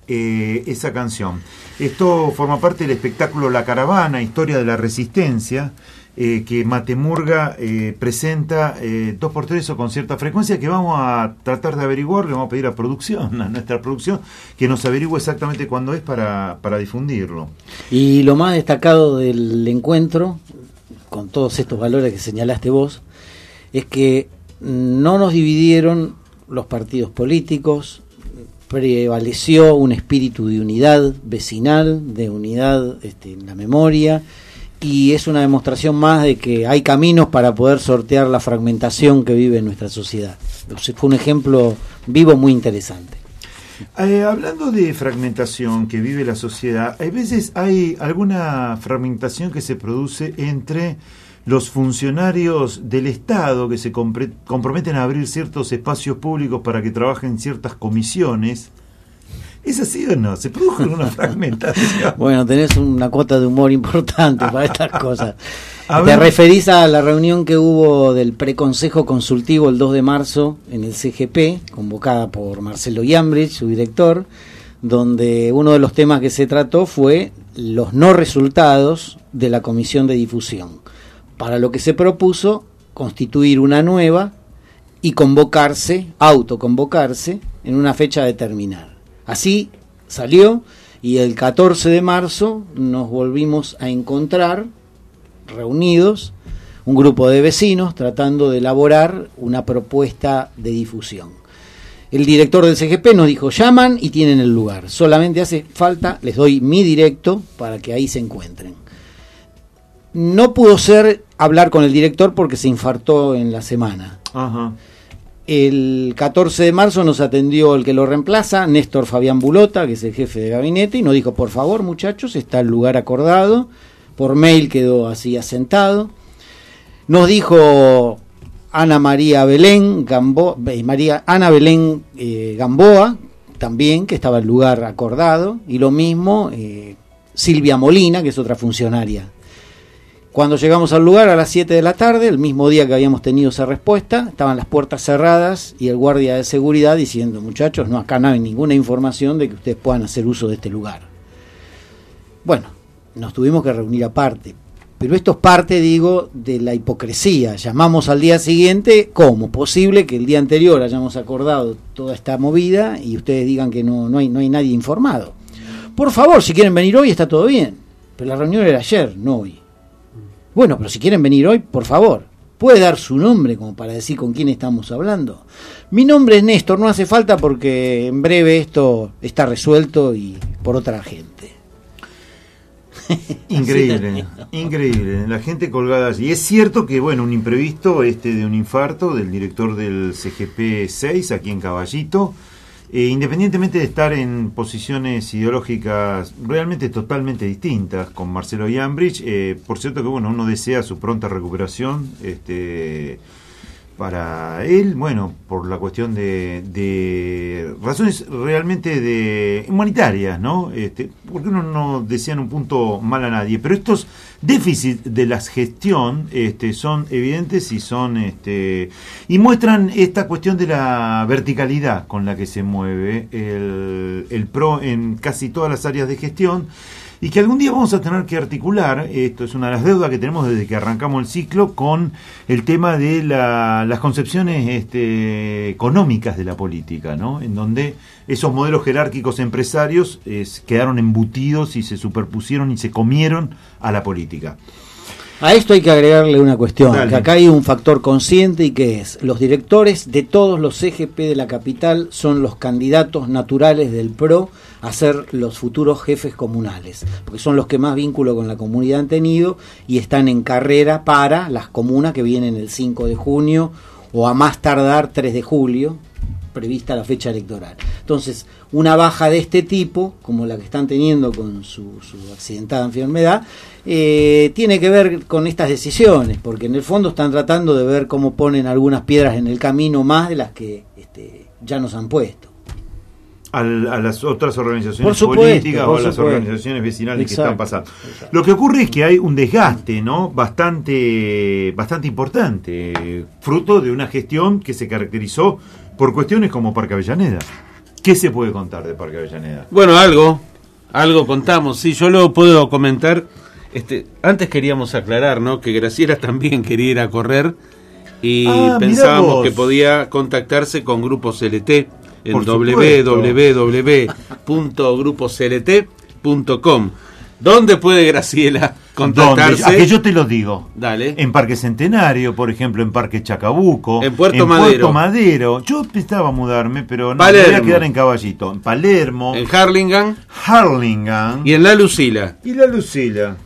esa canción. Esto forma parte del espectáculo La Caravana, Historia de la Resistencia, que Matemurga presenta 2x3 o con cierta frecuencia, que vamos a tratar de averiguar. Le vamos a pedir a nuestra producción, que nos averigüe exactamente cuándo es para difundirlo. Y lo más destacado del encuentro, con todos estos valores que señalaste vos, es que no nos dividieron los partidos políticos, prevaleció un espíritu de unidad vecinal, de unidad en la memoria, y es una demostración más de que hay caminos para poder sortear la fragmentación que vive nuestra sociedad. Fue un ejemplo vivo muy interesante. Hablando de fragmentación que vive la sociedad, a veces hay alguna fragmentación que se produce entre los funcionarios del Estado que se comprometen a abrir ciertos espacios públicos para que trabajen ciertas comisiones. ¿Es así o no? ¿Se produjo una fragmentación? Bueno, tenés una cuota de humor importante para estas cosas. Te referís a la reunión que hubo del preconsejo consultivo el 2 de marzo en el CGP, convocada por Marcelo Iambridge, su director, donde uno de los temas que se trató fue los no resultados de la comisión de difusión, para lo que se propuso constituir una nueva y autoconvocarse en una fecha determinada. Así salió, y el 14 de marzo nos volvimos a encontrar reunidos, un grupo de vecinos tratando de elaborar una propuesta de difusión. El director del CGP nos dijo: llaman y tienen el lugar, solamente hace falta, les doy mi directo para que ahí se encuentren. No pudo ser hablar con el director porque se infartó en la semana. Ajá. El 14 de marzo nos atendió el que lo reemplaza, Néstor Fabián Bulota, que es el jefe de gabinete, y nos dijo: por favor, muchachos, está el lugar acordado. Por mail quedó así asentado. Nos dijo Ana Belén Gamboa, también, que estaba el lugar acordado, y lo mismo Silvia Molina, que es otra funcionaria. Cuando llegamos al lugar a las 7 de la tarde, el mismo día que habíamos tenido esa respuesta, estaban las puertas cerradas y el guardia de seguridad diciendo: muchachos, no, acá no hay ninguna información de que ustedes puedan hacer uso de este lugar. Bueno, nos tuvimos que reunir aparte, pero esto es parte, digo, de la hipocresía. Llamamos al día siguiente, ¿cómo? Posible que el día anterior hayamos acordado toda esta movida y ustedes digan que no hay nadie informado. por favor, si quieren venir hoy está todo bien, pero la reunión era ayer, no hoy. Bueno, pero si quieren venir hoy, por favor, ¿puede dar su nombre como para decir con quién estamos hablando? Mi nombre es Néstor, no hace falta porque en breve esto está resuelto y por otra gente. Increíble, increíble, la gente colgada allí. Es cierto que, bueno, un imprevisto de un infarto del director del CGP 6 aquí en Caballito, independientemente de estar en posiciones ideológicas realmente totalmente distintas con Marcelo Iambridge, por cierto que, bueno, uno desea su pronta recuperación, para él, bueno, por la cuestión de razones realmente de humanitarias, ¿no? Porque uno no desea en un punto mal a nadie, pero estos déficits de la gestión son evidentes y son y muestran esta cuestión de la verticalidad con la que se mueve el PRO en casi todas las áreas de gestión. Y que algún día vamos a tener que articular, esto es una de las deudas que tenemos desde que arrancamos el ciclo, con el tema de las concepciones económicas de la política, ¿no? En donde esos modelos jerárquicos empresarios quedaron embutidos y se superpusieron y se comieron a la política. A esto hay que agregarle una cuestión, Dale. que acá hay un factor consciente y que es, los directores de todos los CGP de la capital son los candidatos naturales del PRO a ser los futuros jefes comunales, porque son los que más vínculo con la comunidad han tenido y están en carrera para las comunas que vienen el 5 de junio o a más tardar 3 de julio, prevista la fecha electoral. Entonces, una baja de este tipo, como la que están teniendo con su accidentada enfermedad, tiene que ver con estas decisiones, porque en el fondo están tratando de ver cómo ponen algunas piedras en el camino más de las que ya nos han puesto. A las otras organizaciones Por supuesto, políticas o a las supuesto. organizaciones vecinales Exacto, que están pasando. exacto. Lo que ocurre es que hay un desgaste, ¿no? bastante importante, fruto de una gestión que se caracterizó por cuestiones como Parque Avellaneda. ¿Qué se puede contar de Parque Avellaneda? Bueno, algo contamos. Sí, yo lo puedo comentar. Antes queríamos aclarar, ¿no?, que Graciela también quería ir a correr y mirá pensábamos vos. que podía contactarse con Grupo CLT en Por supuesto. www.grupoclt.com. ¿Dónde puede Graciela contactarse? ¿Dónde? Que yo te lo digo. Dale. En Parque Centenario, por ejemplo, en Parque Chacabuco, En Puerto Madero. Puerto Madero. Yo pensaba mudarme, pero no, me Palermo. voy a quedar en Caballito. En Palermo, En Harlingen Harlingen y en La Lucila. y La Lucila.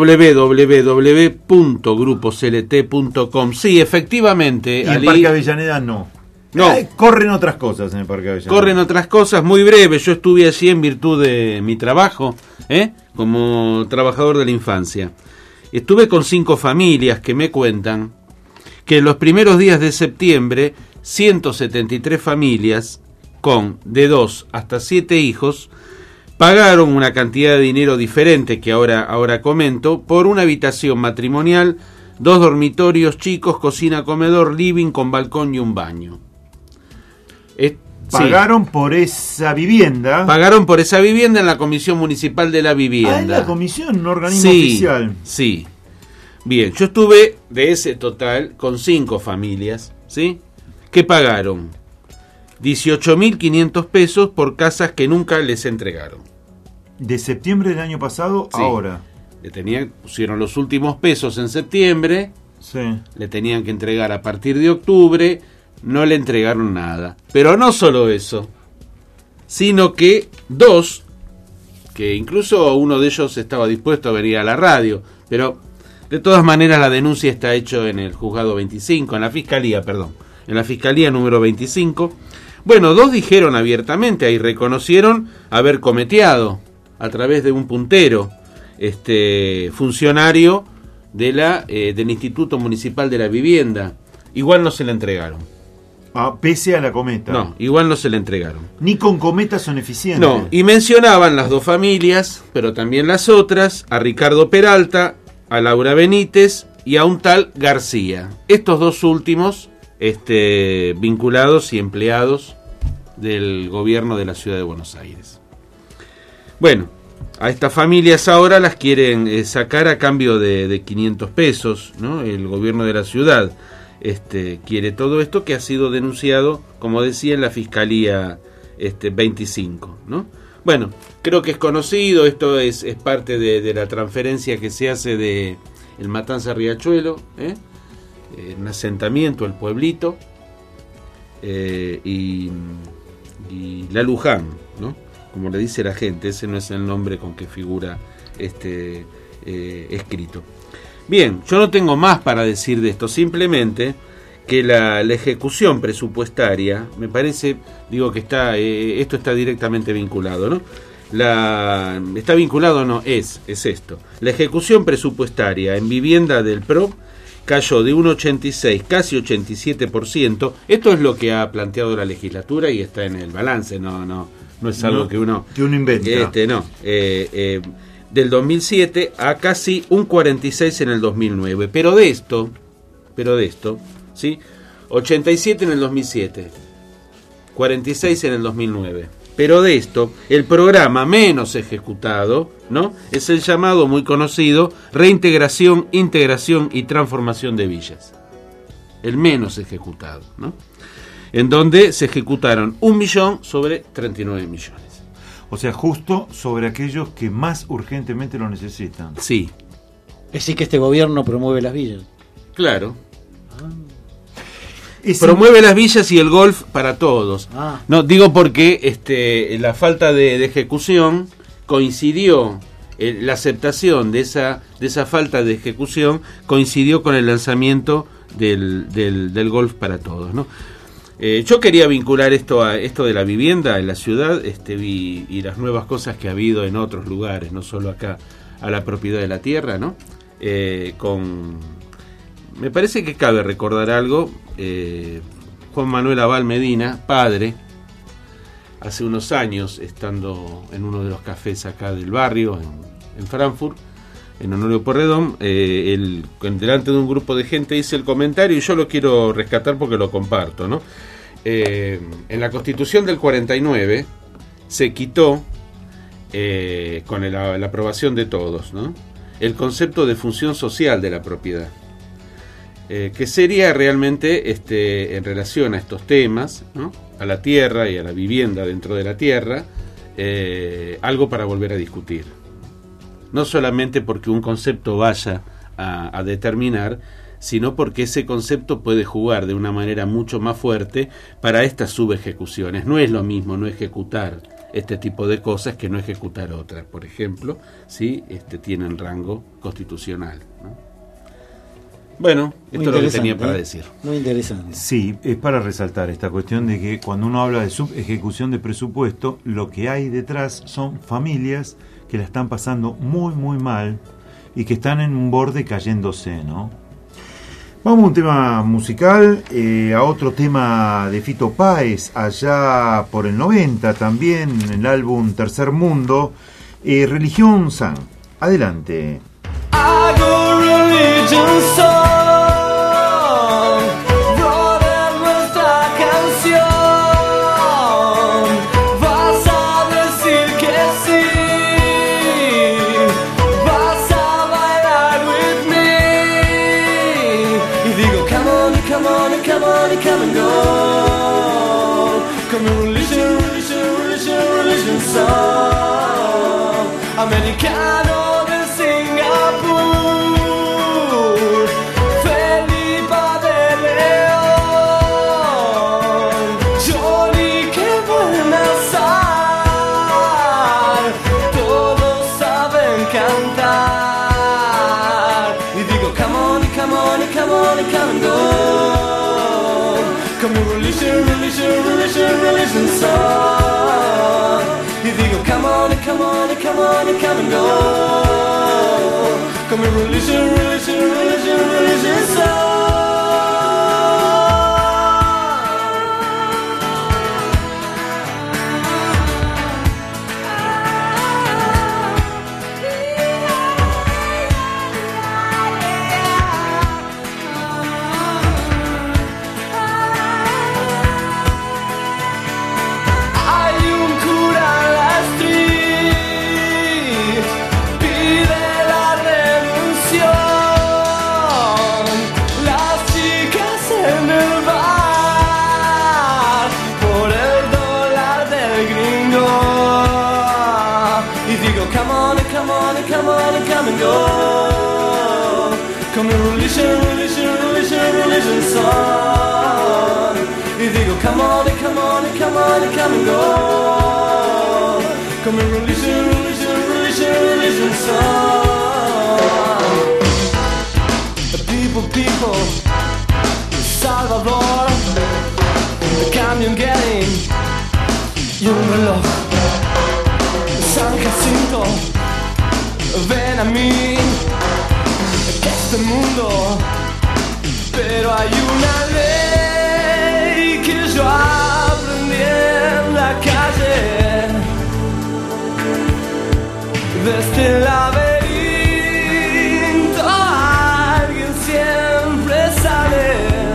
www.grupoclt.com. Sí, efectivamente. Y en Ali, Parque Avellaneda no. No. Corren otras cosas en el Parque Avellaneda. corren otras cosas muy breves. Yo estuve allí en virtud de mi trabajo, como trabajador de la infancia. Estuve con 5 familias que me cuentan que en los primeros días de septiembre 173 familias con de 2 hasta 7 hijos pagaron una cantidad de dinero diferente que ahora comento por una habitación matrimonial, 2 dormitorios chicos, cocina, comedor, living con balcón y un baño. Pagaron por esa vivienda. Pagaron por esa vivienda en la Comisión Municipal de la Vivienda. En la comisión, un organismo Sí, oficial. sí. Bien, yo estuve de ese total con 5 familias, ¿sí?, que pagaron 18.500 pesos por casas que nunca les entregaron. De septiembre del año pasado, Sí. ahora. Pusieron los últimos pesos en septiembre, Sí. le tenían que entregar a partir de octubre, no le entregaron nada. Pero no solo eso, sino que 2, que incluso uno de ellos estaba dispuesto a venir a la radio, pero de todas maneras la denuncia está hecha en el juzgado 25, en la fiscalía número 25. Bueno, 2 dijeron abiertamente y reconocieron haber cometeado a través de un puntero, funcionario del Instituto Municipal de la Vivienda. Igual no se le entregaron. Pese a la cometa. No, igual no se le entregaron. Ni con cometas son eficientes. No, y mencionaban las 2 familias, pero también las otras, a Ricardo Peralta, a Laura Benítez y a un tal García. Estos 2 últimos, vinculados y empleados del gobierno de la ciudad de Buenos Aires. Bueno, a estas familias ahora las quieren sacar a cambio de 500 pesos, ¿no? El gobierno de la ciudad quiere todo esto, que ha sido denunciado, como decía, en la Fiscalía 25, ¿no? Bueno, creo que es conocido, esto es parte de la transferencia que se hace de el Matanza Riachuelo, un asentamiento, el pueblito, y la Luján, ¿no? Como le dice la gente, ese no es el nombre con que figura este escrito. Bien, yo no tengo más para decir de esto, simplemente que la ejecución presupuestaria, me parece, digo que esto está directamente vinculado, ¿no? Está vinculado, no, es esto. La ejecución presupuestaria en vivienda del PRO cayó de un 86, casi 87%. Esto es lo que ha planteado la legislatura y está en el balance, no es algo que uno inventa. Del 2007 a casi un 46 en el 2009. Pero de esto, ¿sí? 87 en el 2007, 46 en el 2009. Pero de esto, el programa menos ejecutado, ¿no?, es el llamado, muy conocido, Reintegración, Integración y Transformación de Villas. El menos ejecutado, ¿no? En donde se ejecutaron 1 millón sobre 39 millones. O sea, justo sobre aquellos que más urgentemente lo necesitan. Sí. Es decir, que este gobierno promueve las villas. Claro. Promueve las villas y el golf para todos. No, digo porque la falta de ejecución coincidió, la aceptación de esa falta de ejecución coincidió con el lanzamiento del golf para todos, ¿no? Yo quería vincular esto de la vivienda en la ciudad, y las nuevas cosas que ha habido en otros lugares, no solo acá, a la propiedad de la tierra, ¿no? Me parece que cabe recordar algo. Juan Manuel Abal Medina, padre, hace unos años, estando en uno de los cafés acá del barrio, en Frankfurt, en Honorio Porredón, delante de un grupo de gente hice el comentario y yo lo quiero rescatar porque lo comparto, ¿no? En la Constitución del 49 se quitó, con la aprobación de todos, ¿no?, el concepto de función social de la propiedad. Que sería realmente en relación a estos temas, ¿no?, a la tierra y a la vivienda dentro de la tierra, algo para volver a discutir. No solamente porque un concepto vaya a determinar, sino porque ese concepto puede jugar de una manera mucho más fuerte para estas subejecuciones. No es lo mismo no ejecutar este tipo de cosas que no ejecutar otras, por ejemplo, si tienen rango constitucional, ¿no? Bueno, esto es lo que tenía para decir. Muy interesante. Sí, es para resaltar esta cuestión de que cuando uno habla de subejecución de presupuesto, lo que hay detrás son familias que la están pasando muy, muy mal y que están en un borde cayéndose, ¿no? Vamos a un tema musical, a otro tema de Fito Páez, allá por el 90 también, en el álbum Tercer Mundo, Religión San. Adelante. Hago religion song, brother, nuestra canción. Vas a decir que sí, vas a bailar with me. Y digo, come on, come on, come on, come and go. Come on, religion song, americano. Religion song. Y digo, come on, come on, come on, come and go. Come on, religion song. come on and come on and come and go. Come and religion, religion, religion, religion song. Y digo, come on and come on and come on and come and go. Come and religion, religion, religion, religion song. The people, Salvador, el camión getting y un reloj. San Jacinto, ven a mí, que este mundo, pero hay una ley que yo aprendí en la calle, de este laberinto alguien siempre sale.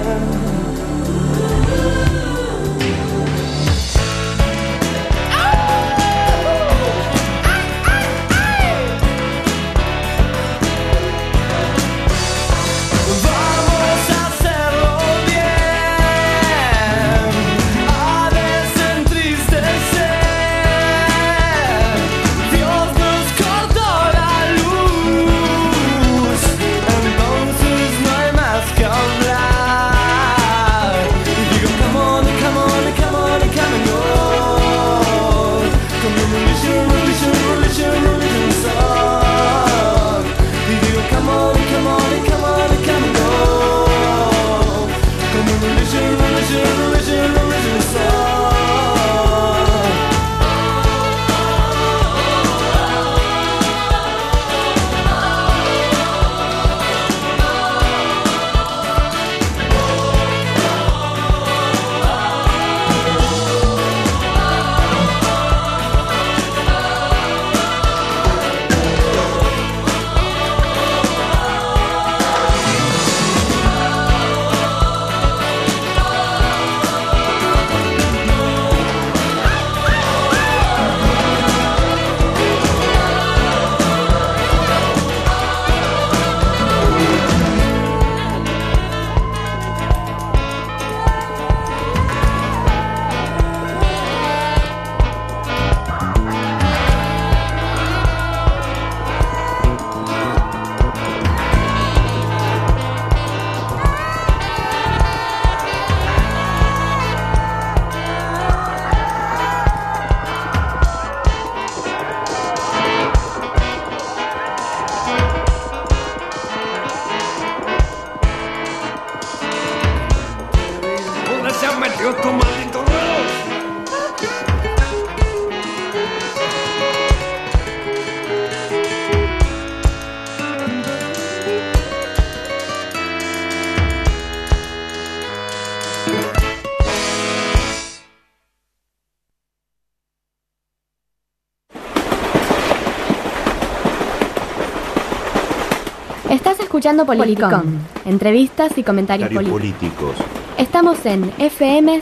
Estás escuchando Politicón, entrevistas y comentarios políticos. Estamos en FM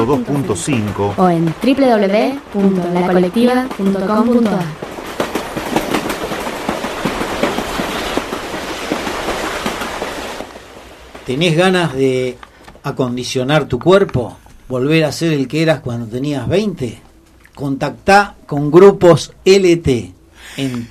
102.5 o en www.lacolectiva.com.ar. ¿Tenés ganas de acondicionar tu cuerpo? ¿Volver a ser el que eras cuando tenías 20? Contactá con Grupos LT en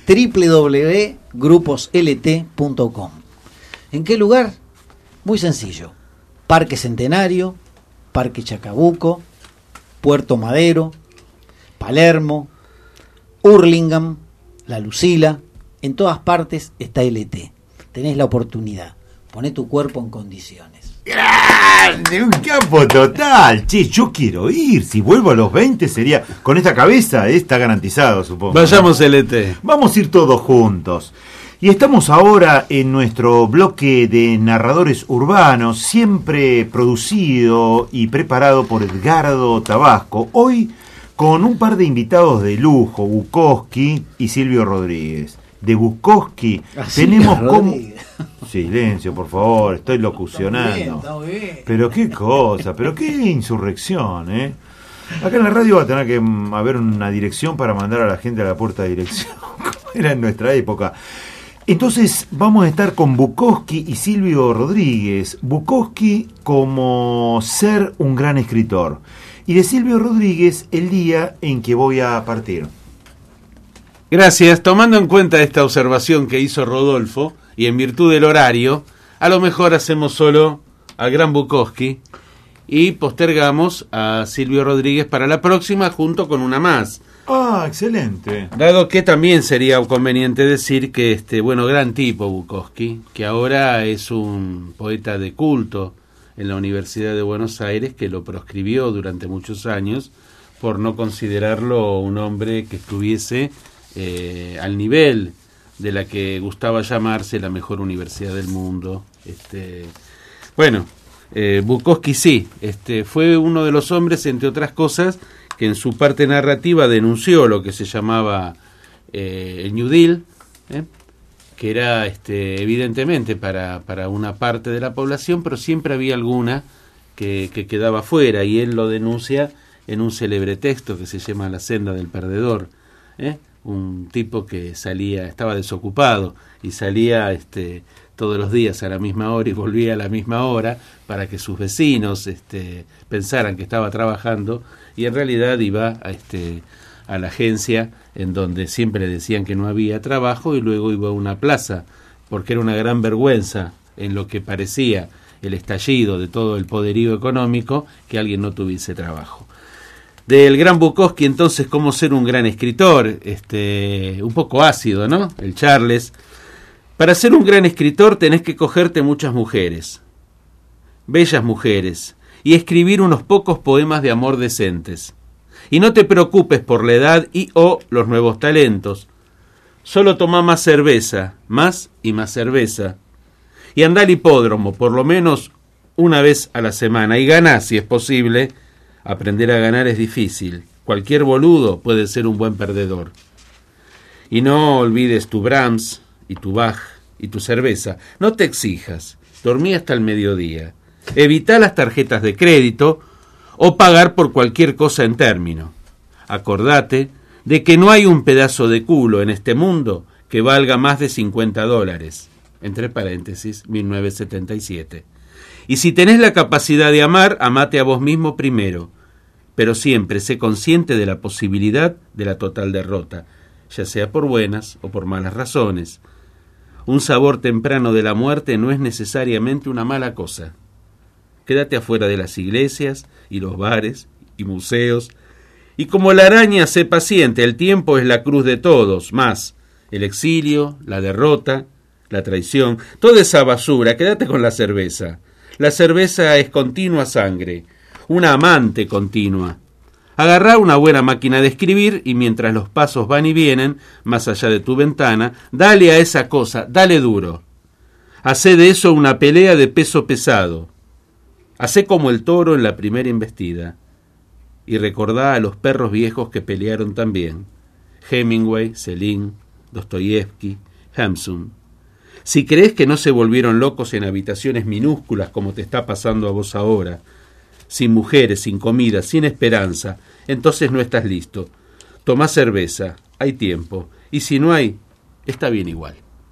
www.gruposlt.com. ¿En qué lugar? Muy sencillo. Parque Centenario, Parque Chacabuco, Puerto Madero, Palermo, Hurlingham, La Lucila. En todas partes está LT. Tenés la oportunidad. Poné tu cuerpo en condiciones. ¡Grande! Un campo total. Che, yo quiero ir. Si vuelvo a los 20 sería... Con esta cabeza está garantizado, supongo. Vayamos LT. Vamos a ir todos juntos. Y estamos ahora en nuestro bloque de narradores urbanos, siempre producido y preparado por Edgardo Tabasco. Hoy con un par de invitados de lujo, Bukowski y Silvio Rodríguez. De Bukowski tenemos como... Silencio, por favor, estoy locucionando. Está bien. Pero qué cosa, pero qué insurrección, ¿eh? Acá en la radio va a tener que haber una dirección para mandar a la gente a la puerta de dirección, como era en nuestra época. Entonces vamos a estar con Bukowski y Silvio Rodríguez. Bukowski como ser un gran escritor. Y de Silvio Rodríguez el día en que voy a partir. Gracias. Tomando en cuenta esta observación que hizo Rodolfo, y en virtud del horario, a lo mejor hacemos solo al gran Bukowski y postergamos a Silvio Rodríguez para la próxima junto con una más. Ah, excelente. Dado que también sería conveniente decir que gran tipo Bukowski, que ahora es un poeta de culto en la Universidad de Buenos Aires, que lo proscribió durante muchos años por no considerarlo un hombre que estuviese al nivel de la que gustaba llamarse la mejor universidad del mundo. Bukowski sí, fue uno de los hombres, entre otras cosas, que en su parte narrativa denunció lo que se llamaba el New Deal, que era evidentemente para una parte de la población, pero siempre había alguna que quedaba fuera, y él lo denuncia en un célebre texto que se llama La senda del perdedor, un tipo que estaba desocupado y salía todos los días a la misma hora y volvía a la misma hora para que sus vecinos pensaran que estaba trabajando, y en realidad iba a la agencia en donde siempre le decían que no había trabajo, y luego iba a una plaza porque era una gran vergüenza en lo que parecía el estallido de todo el poderío económico que alguien no tuviese trabajo. Del gran Bukowski, entonces, cómo ser un gran escritor, un poco ácido, ¿no? El Charles. Para ser un gran escritor tenés que cogerte muchas mujeres, bellas mujeres, y escribir unos pocos poemas de amor decentes. Y no te preocupes por la edad o los nuevos talentos. Solo toma más cerveza, más y más cerveza. Y anda al hipódromo por lo menos una vez a la semana, y ganá si es posible. Aprender a ganar es difícil. Cualquier boludo puede ser un buen perdedor. Y no olvides tu Brahms y tu Bach y tu cerveza. No te exijas. Dormí hasta el mediodía. Evita las tarjetas de crédito o pagar por cualquier cosa en término. Acordate de que no hay un pedazo de culo en este mundo que valga más de $50. Entre paréntesis, 1977. Y si tenés la capacidad de amar, amate a vos mismo primero. Pero siempre sé consciente de la posibilidad de la total derrota, ya sea por buenas o por malas razones. Un sabor temprano de la muerte no es necesariamente una mala cosa. Quédate afuera de las iglesias y los bares y museos, y como la araña, sé paciente, el tiempo es la cruz de todos, más el exilio, la derrota, la traición, toda esa basura. Quédate con la cerveza. La cerveza es continua sangre, una amante continua. Agarrá una buena máquina de escribir y mientras los pasos van y vienen, más allá de tu ventana, dale a esa cosa, dale duro. Hacé de eso una pelea de peso pesado. Hacé como el toro en la primera embestida. Y recordá a los perros viejos que pelearon también. Hemingway, Céline, Dostoyevsky, Hamsun. Si crees que no se volvieron locos en habitaciones minúsculas como te está pasando a vos ahora, sin mujeres, sin comida, sin esperanza, entonces no estás listo. Tomá cerveza, hay tiempo, y si no hay, está bien igual.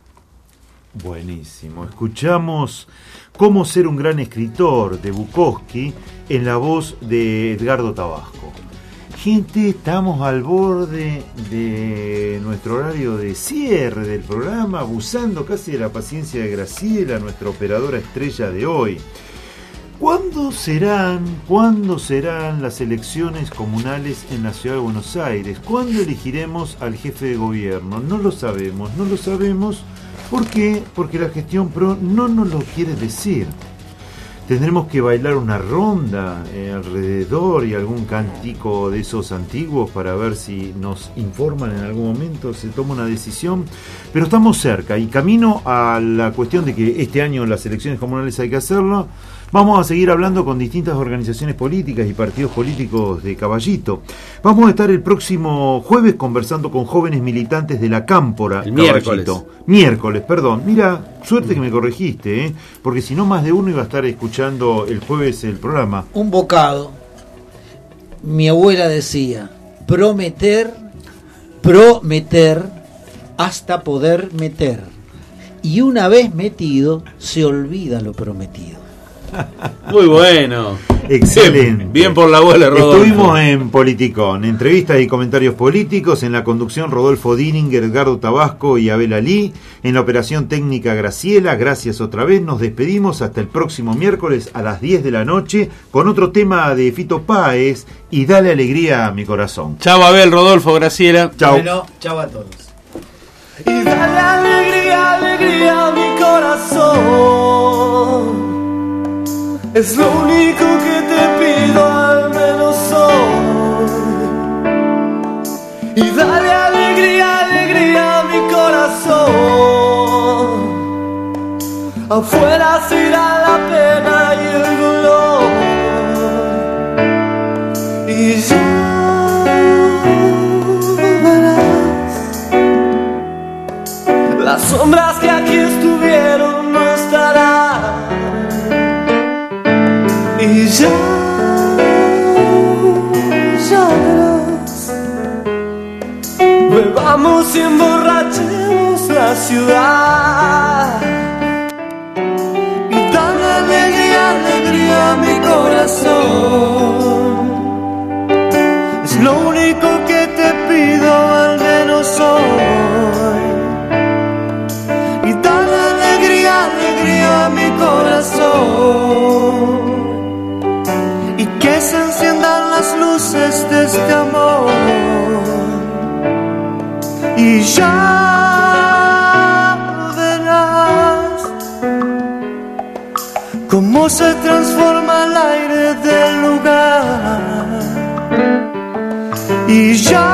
Buenísimo. Escuchamos Cómo ser un gran escritor de Bukowski en la voz de Edgardo Tabasco. Gente, estamos al borde de nuestro horario de cierre del programa, abusando casi de la paciencia de Graciela, nuestra operadora estrella de hoy. ¿Cuándo serán las elecciones comunales en la Ciudad de Buenos Aires? ¿Cuándo elegiremos al jefe de gobierno? No lo sabemos. ¿Por qué? Porque la gestión PRO no nos lo quiere decir. Tendremos que bailar una ronda alrededor y algún cántico de esos antiguos para ver si nos informan en algún momento, se toma una decisión. Pero estamos cerca y camino a la cuestión de que este año las elecciones comunales hay que hacerlo. Vamos a seguir hablando con distintas organizaciones políticas y partidos políticos de Caballito. Vamos a estar el próximo jueves conversando con jóvenes militantes de la Cámpora Caballito. Miércoles, perdón. Mira, suerte que me corregiste, porque si no más de uno iba a estar escuchando el jueves el programa. Un bocado. Mi abuela decía, prometer hasta poder meter. Y una vez metido, se olvida lo prometido. Muy bueno. Excelente. Bien por la abuela, Rodolfo. Estuvimos en Politicón, entrevistas y comentarios políticos, en la conducción Rodolfo Dininger, Edgardo Tabasco y Abel Ali, en la operación técnica Graciela. Gracias otra vez, nos despedimos hasta el próximo miércoles a las 10 de la noche con otro tema de Fito Páez y Dale Alegría a mi corazón. Chau Abel, Rodolfo, Graciela. Chau. Bueno, chau a todos. Y dale alegría, alegría a mi corazón. Es lo único que te pido, al menos hoy. Y dale alegría, alegría a mi corazón. Afuera se irá la pena y el dolor. Y ya verás, las sombras que aquí estuvieron no estarán. Y ya verás, bebamos y emborrachemos la ciudad. Y dale alegría, alegría a mi corazón. Es lo único que te pido, al menos hoy. Y dale alegría, alegría a mi corazón. Que se enciendan las luces de este amor. Y ya verás cómo se transforma el aire del lugar. Y ya